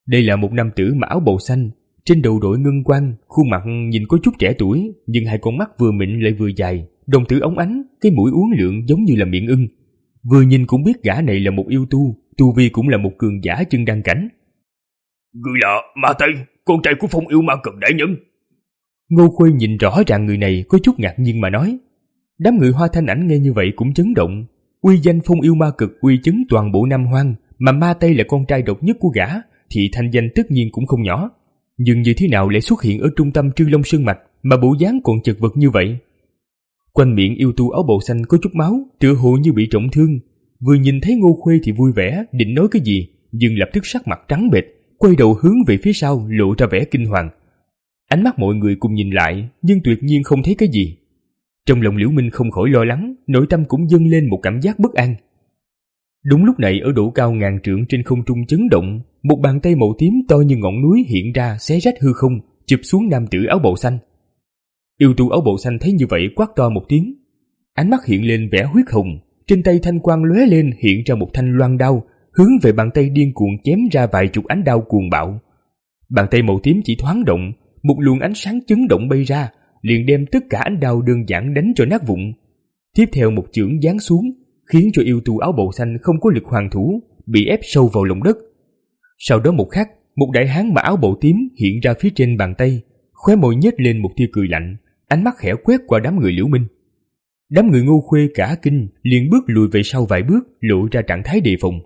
Đây là một nam tử mặc áo bào xanh, trên đầu đội ngân quan, khuôn mặt nhìn có chút trẻ tuổi, nhưng hai con mắt vừa mịn lại vừa dài, đồng tử óng ánh, cái mũi uốn lượn giống như là miệng ưng. Vừa nhìn cũng biết gã này là một yêu tu, tu vi cũng là một cường giả chân đăng cảnh. Người là Ma Tây, con trai của Phong Yêu Ma Cực đại nhân. Ngô Khuê nhìn rõ ràng người này, có chút ngạc nhiên mà nói. Đám người Hoa Thanh Ảnh nghe như vậy cũng chấn động. Uy danh Phong Yêu Ma Cực uy chấn toàn bộ Nam Hoang, mà Ma Tây là con trai độc nhất của gã, thì thanh danh tất nhiên cũng không nhỏ. Nhưng như thế nào lại xuất hiện ở trung tâm Trư Long Sơn Mạch mà bộ dáng còn chật vật như vậy? Quanh miệng yêu tu áo bào xanh có chút máu, tựa hồ như bị trọng thương. Vừa nhìn thấy Ngô Khuê thì vui vẻ, định nói cái gì, nhưng lập tức sắc mặt trắng bệch, quay đầu hướng về phía sau, lộ ra vẻ kinh hoàng. Ánh mắt mọi người cùng nhìn lại, nhưng tuyệt nhiên không thấy cái gì. Trong lòng Liễu Minh không khỏi lo lắng, nội tâm cũng dâng lên một cảm giác bất an. Đúng lúc này, ở độ cao ngàn trượng trên không trung chấn động, một bàn tay màu tím to như ngọn núi hiện ra, xé rách hư không, chụp xuống nam tử áo bào xanh. Yêu tu áo bào xanh thấy như vậy quát to một tiếng, ánh mắt hiện lên vẻ huyết hồng, trên tay thanh quang lóe lên hiện ra một thanh loan đao, hướng về bàn tay điên cuồng chém ra vài chục ánh đao cuồng bạo. Bàn tay màu tím chỉ thoáng động, một luồng ánh sáng chấn động bay ra, liền đem tất cả ánh đao đơn giản đánh cho nát vụn. Tiếp theo một chưởng giáng xuống, khiến cho yêu tu áo bào xanh không có lực hoàn thủ, bị ép sâu vào lòng đất. Sau đó một khắc, một đại hán mặc áo bào tím hiện ra phía trên bàn tay, khóe môi nhếch lên một tia cười lạnh, ánh mắt khẽ quét qua đám người Liễu Minh. Đám người Ngô Khuê cả kinh, liền bước lùi về sau vài bước, lộ ra trạng thái đề phòng.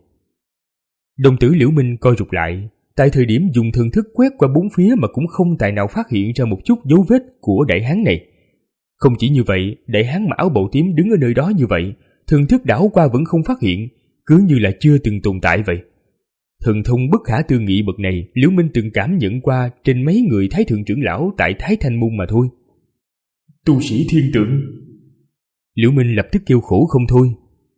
Đồng tử Liễu Minh co rụt lại, tại thời điểm dùng thần thức quét qua bốn phía mà cũng không tài nào phát hiện ra một chút dấu vết của đại hán này. Không chỉ như vậy, đại hán mặc áo bào tím đứng ở nơi đó như vậy, thần thức đảo qua vẫn không phát hiện, cứ như là chưa từng tồn tại vậy. Thần thông bất khả tư nghị bậc này, Liễu Minh từng cảm nhận qua trên mấy người Thái Thượng trưởng lão tại Thái Thanh Môn mà thôi. Tu sĩ thiên tượng. Liễu Minh lập tức kêu khổ không thôi.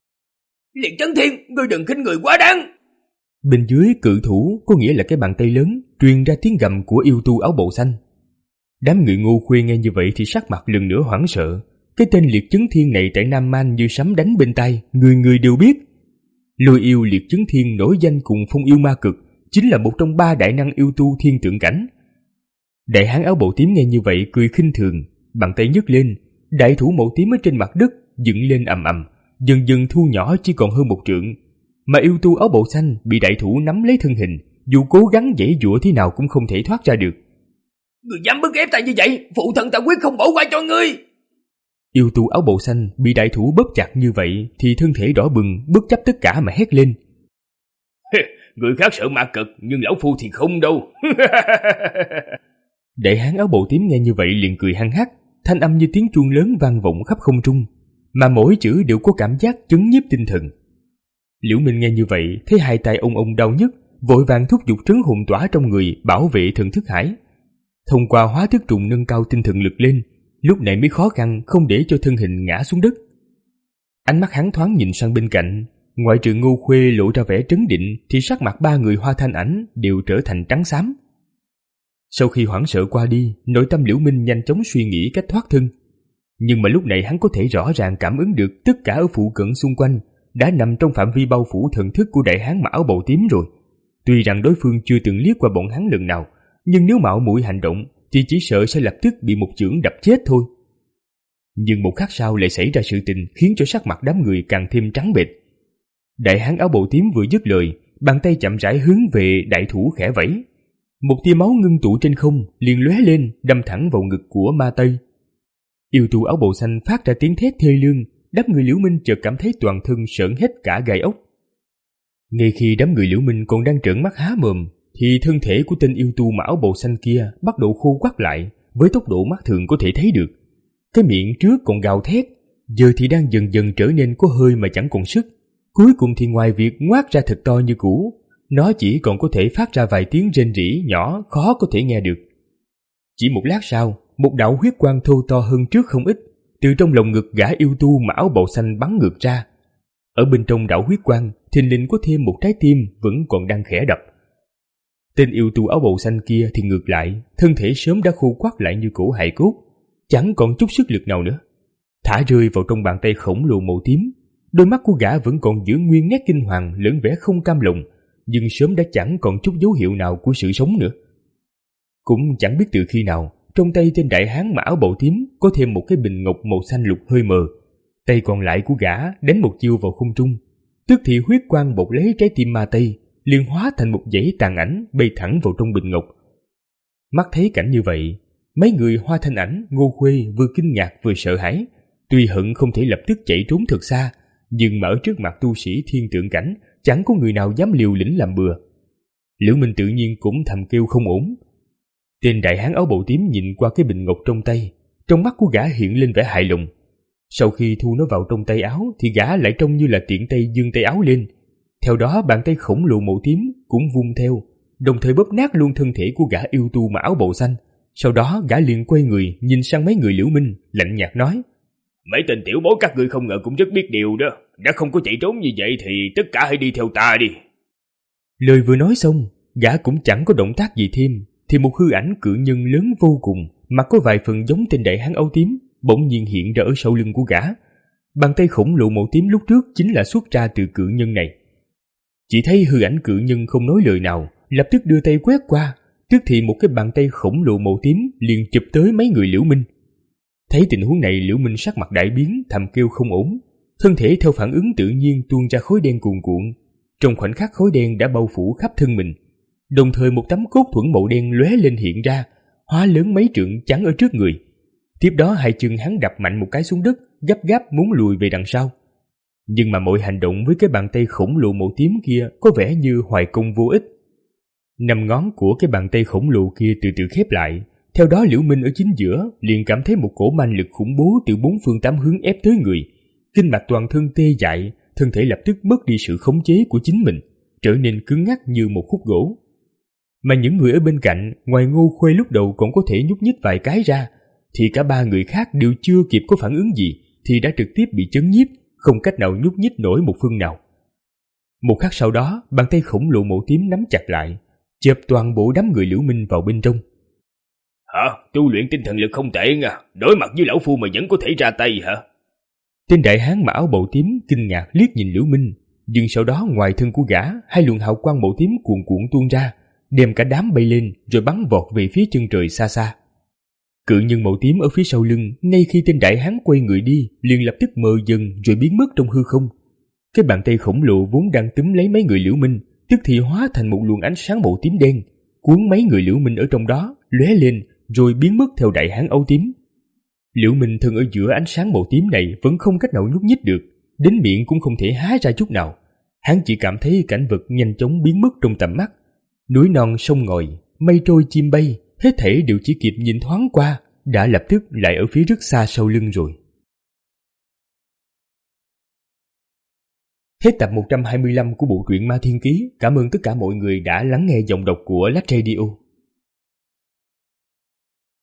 Liệt Chấn Thiên, ngươi đừng khinh người quá đáng. Bên dưới cự thủ, có nghĩa là cái bàn tay lớn, truyền ra tiếng gầm của yêu tu áo bào xanh. Đám người Ngô Khuê nghe như vậy thì sắc mặt lần nữa hoảng sợ. Cái tên Liệt Chấn Thiên này tại Nam Man như sấm đánh bên tai, người người đều biết. Lôi yêu Liệt Chấn Thiên nổi danh cùng Phong Yêu Ma Cực, chính là một trong ba đại năng yêu tu thiên tượng cảnh. Đại hán áo bào tím nghe như vậy cười khinh thường, bàn tay nhấc lên, đại thủ màu tím ở trên mặt đất dựng lên ầm ầm, dần dần thu nhỏ chỉ còn hơn một trượng. Mà yêu tu áo bào xanh bị đại thủ nắm lấy thân hình, dù cố gắng giãy giụa thế nào cũng không thể thoát ra được. Người dám bức ép ta như vậy, phụ thần ta quyết không bỏ qua cho ngươi. Yêu tu áo bào xanh bị đại thủ bóp chặt như vậy thì thân thể đỏ bừng, bất chấp tất cả mà hét lên. Người khác sợ ma cực, nhưng lão phu thì không đâu. Đại hán áo bào tím nghe như vậy liền cười hăng hắc, thanh âm như tiếng chuông lớn vang vọng khắp không trung, mà mỗi chữ đều có cảm giác chấn nhiếp tinh thần. Liễu Minh nghe như vậy, thấy hai tay ông ông đau nhức, vội vàng thúc giục trấn hồn tỏa trong người bảo vệ thần thức hải. Thông qua hóa thức trùng nâng cao tinh thần lực lên, lúc này mới khó khăn không để cho thân hình ngã xuống đất. Ánh mắt hắn thoáng nhìn sang bên cạnh, ngoại trừ Ngô Khuê lộ ra vẻ trấn định thì sắc mặt ba người Hoa Thanh Ảnh đều trở thành trắng xám. Sau khi hoảng sợ qua đi, nội tâm Liễu Minh nhanh chóng suy nghĩ cách thoát thân. Nhưng mà lúc này hắn có thể rõ ràng cảm ứng được tất cả ở phụ cận xung quanh đã nằm trong phạm vi bao phủ thần thức của đại hán mặc áo bào tím rồi. Tuy rằng đối phương chưa từng liếc qua bọn hắn lần nào, nhưng nếu mạo muội hành động thì chỉ sợ sẽ lập tức bị một chưởng đập chết thôi. Nhưng một khắc sau lại xảy ra sự tình khiến cho sắc mặt đám người càng thêm trắng bệch. Đại hán áo bào tím vừa dứt lời, bàn tay chậm rãi hướng về đại thủ khẽ vẫy. Một tia máu ngưng tụ trên không liền lóe lên, đâm thẳng vào ngực của Ma Tây. Yêu tu áo bào xanh phát ra tiếng thét thê lương, đám người Liễu Minh chợt cảm thấy toàn thân sởn hết cả gai ốc. Ngay khi đám người Liễu Minh còn đang trợn mắt há mồm, thì thân thể của tên yêu tu mặc áo bào xanh kia bắt đầu khô quắt lại với tốc độ mắt thường có thể thấy được. Cái miệng trước còn gào thét, giờ thì đang dần dần trở nên có hơi mà chẳng còn sức. Cuối cùng thì ngoài việc ngoác ra thật to như cũ, nó chỉ còn có thể phát ra vài tiếng rên rỉ nhỏ khó có thể nghe được. Chỉ một lát sau, một đạo huyết quang thô to hơn trước không ít từ trong lồng ngực gã yêu tu mặc áo bào xanh bắn ngược ra. Ở bên trong đạo huyết quang, thình lình có thêm một trái tim vẫn còn đang khẽ đập. Tên yêu tu áo bào xanh kia thì ngược lại, thân thể sớm đã khô quắt lại như cỗ hài cốt, chẳng còn chút sức lực nào nữa. Thả rơi vào trong bàn tay khổng lồ màu tím, đôi mắt của gã vẫn còn giữ nguyên nét kinh hoàng lẫn vẻ không cam lòng, nhưng sớm đã chẳng còn chút dấu hiệu nào của sự sống nữa. Cũng chẳng biết từ khi nào, trong tay tên đại hán mặc áo bào tím có thêm một cái bình ngọc màu xanh lục hơi mờ. Tay còn lại của gã đánh một chiêu vào không trung, tức thì huyết quang bộc lấy trái tim ma tây, liền hóa thành một dãy tàn ảnh bay thẳng vào trong bình ngọc. Mắt thấy cảnh như vậy, mấy người Hoa Thanh Ảnh, Ngô Khuê vừa kinh ngạc vừa sợ hãi. Tuy hận không thể lập tức chạy trốn thật xa, nhưng mà ở trước mặt tu sĩ thiên tượng cảnh, chẳng có người nào dám liều lĩnh làm bừa. Liễu Minh tự nhiên cũng thầm kêu không ổn. Tên đại hán áo bào tím nhìn qua cái bình ngọc trong tay, trong mắt của gã hiện lên vẻ hài lòng. Sau khi thu nó vào trong tay áo thì gã lại trông như là tiện tay giương tay áo lên. Theo đó bàn tay khổng lồ màu tím cũng vung theo, đồng thời bóp nát luôn thân thể của gã yêu tu mặc áo bào xanh. Sau đó gã liền quay người nhìn sang mấy người Liễu Minh, lạnh nhạt nói: Mấy tên tiểu bối các ngươi không ngờ cũng rất biết điều đó. Đã không có chạy trốn như vậy thì tất cả hãy đi theo ta đi. Lời vừa nói xong, gã cũng chẳng có động tác gì thêm, thì một hư ảnh cự nhân lớn vô cùng, mà có vài phần giống tên đại hán áo tím, bỗng nhiên hiện ra ở sau lưng của gã. Bàn tay khổng lồ màu tím lúc trước chính là xuất ra từ cự nhân này. Chỉ thấy hư ảnh cự nhân không nói lời nào, lập tức đưa tay quét qua, tức thì một cái bàn tay khổng lồ màu tím liền chụp tới mấy người Liễu Minh. Thấy tình huống này, Liễu Minh sắc mặt đại biến, thầm kêu không ổn. Thân thể theo phản ứng tự nhiên tuôn ra khói đen cuồn cuộn. Trong khoảnh khắc khói đen đã bao phủ khắp thân mình, đồng thời một tấm cốt thuẫn màu đen lóe lên hiện ra, hóa lớn mấy trượng chắn ở trước người. Tiếp đó hai chân hắn đập mạnh một cái xuống đất, gấp gáp muốn lùi về đằng sau. Nhưng mà mọi hành động với cái bàn tay khổng lồ màu tím kia có vẻ như hoài công vô ích. Năm ngón của cái bàn tay khổng lồ kia từ từ khép lại. Theo đó Liễu Minh ở chính giữa liền cảm thấy một cổ man lực khủng bố từ bốn phương tám hướng ép tới người. Kinh mạch toàn thân tê dại, thân thể lập tức mất đi sự khống chế của chính mình, trở nên cứng ngắc như một khúc gỗ. Mà những người ở bên cạnh, ngoài Ngô Khuê lúc đầu còn có thể nhúc nhích vài cái ra, thì cả ba người khác đều chưa kịp có phản ứng gì thì đã trực tiếp bị chấn nhiếp, không cách nào nhúc nhích nổi một phương nào. Một khắc sau đó, bàn tay khổng lồ màu tím nắm chặt lại, chộp toàn bộ đám người Liễu Minh vào bên trong. Hả? Tu luyện tinh thần lực không tệ nha, đối mặt với lão phu mà vẫn có thể ra tay hả? Tên đại hán mặc áo bào tím kinh ngạc liếc nhìn Liễu Minh, nhưng sau đó ngoài thân của gã, hai luồng hào quang màu tím cuồn cuộn tuôn ra, đem cả đám bay lên rồi bắn vọt về phía chân trời xa xa. Cự nhân màu tím ở phía sau lưng, ngay khi tên đại hán quay người đi, liền lập tức mờ dần rồi biến mất trong hư không. Cái bàn tay khổng lồ vốn đang túm lấy mấy người Liễu Minh, tức thì hóa thành một luồng ánh sáng màu tím đen, cuốn mấy người Liễu Minh ở trong đó, lóe lên rồi biến mất theo đại hán áo tím. Liễu Minh thân ở giữa ánh sáng màu tím này vẫn không cách nào nhúc nhích được, đến miệng cũng không thể há ra chút nào. Hắn chỉ cảm thấy cảnh vật nhanh chóng biến mất trong tầm mắt. Núi non sông ngòi, mây trôi chim bay, hết thảy đều chỉ kịp nhìn thoáng qua, đã lập tức lại ở phía rất xa sau lưng rồi. Hết tập một trăm hai mươi lăm của bộ truyện Ma Thiên Ký. Cảm ơn tất cả mọi người đã lắng nghe giọng đọc của Lách Radio.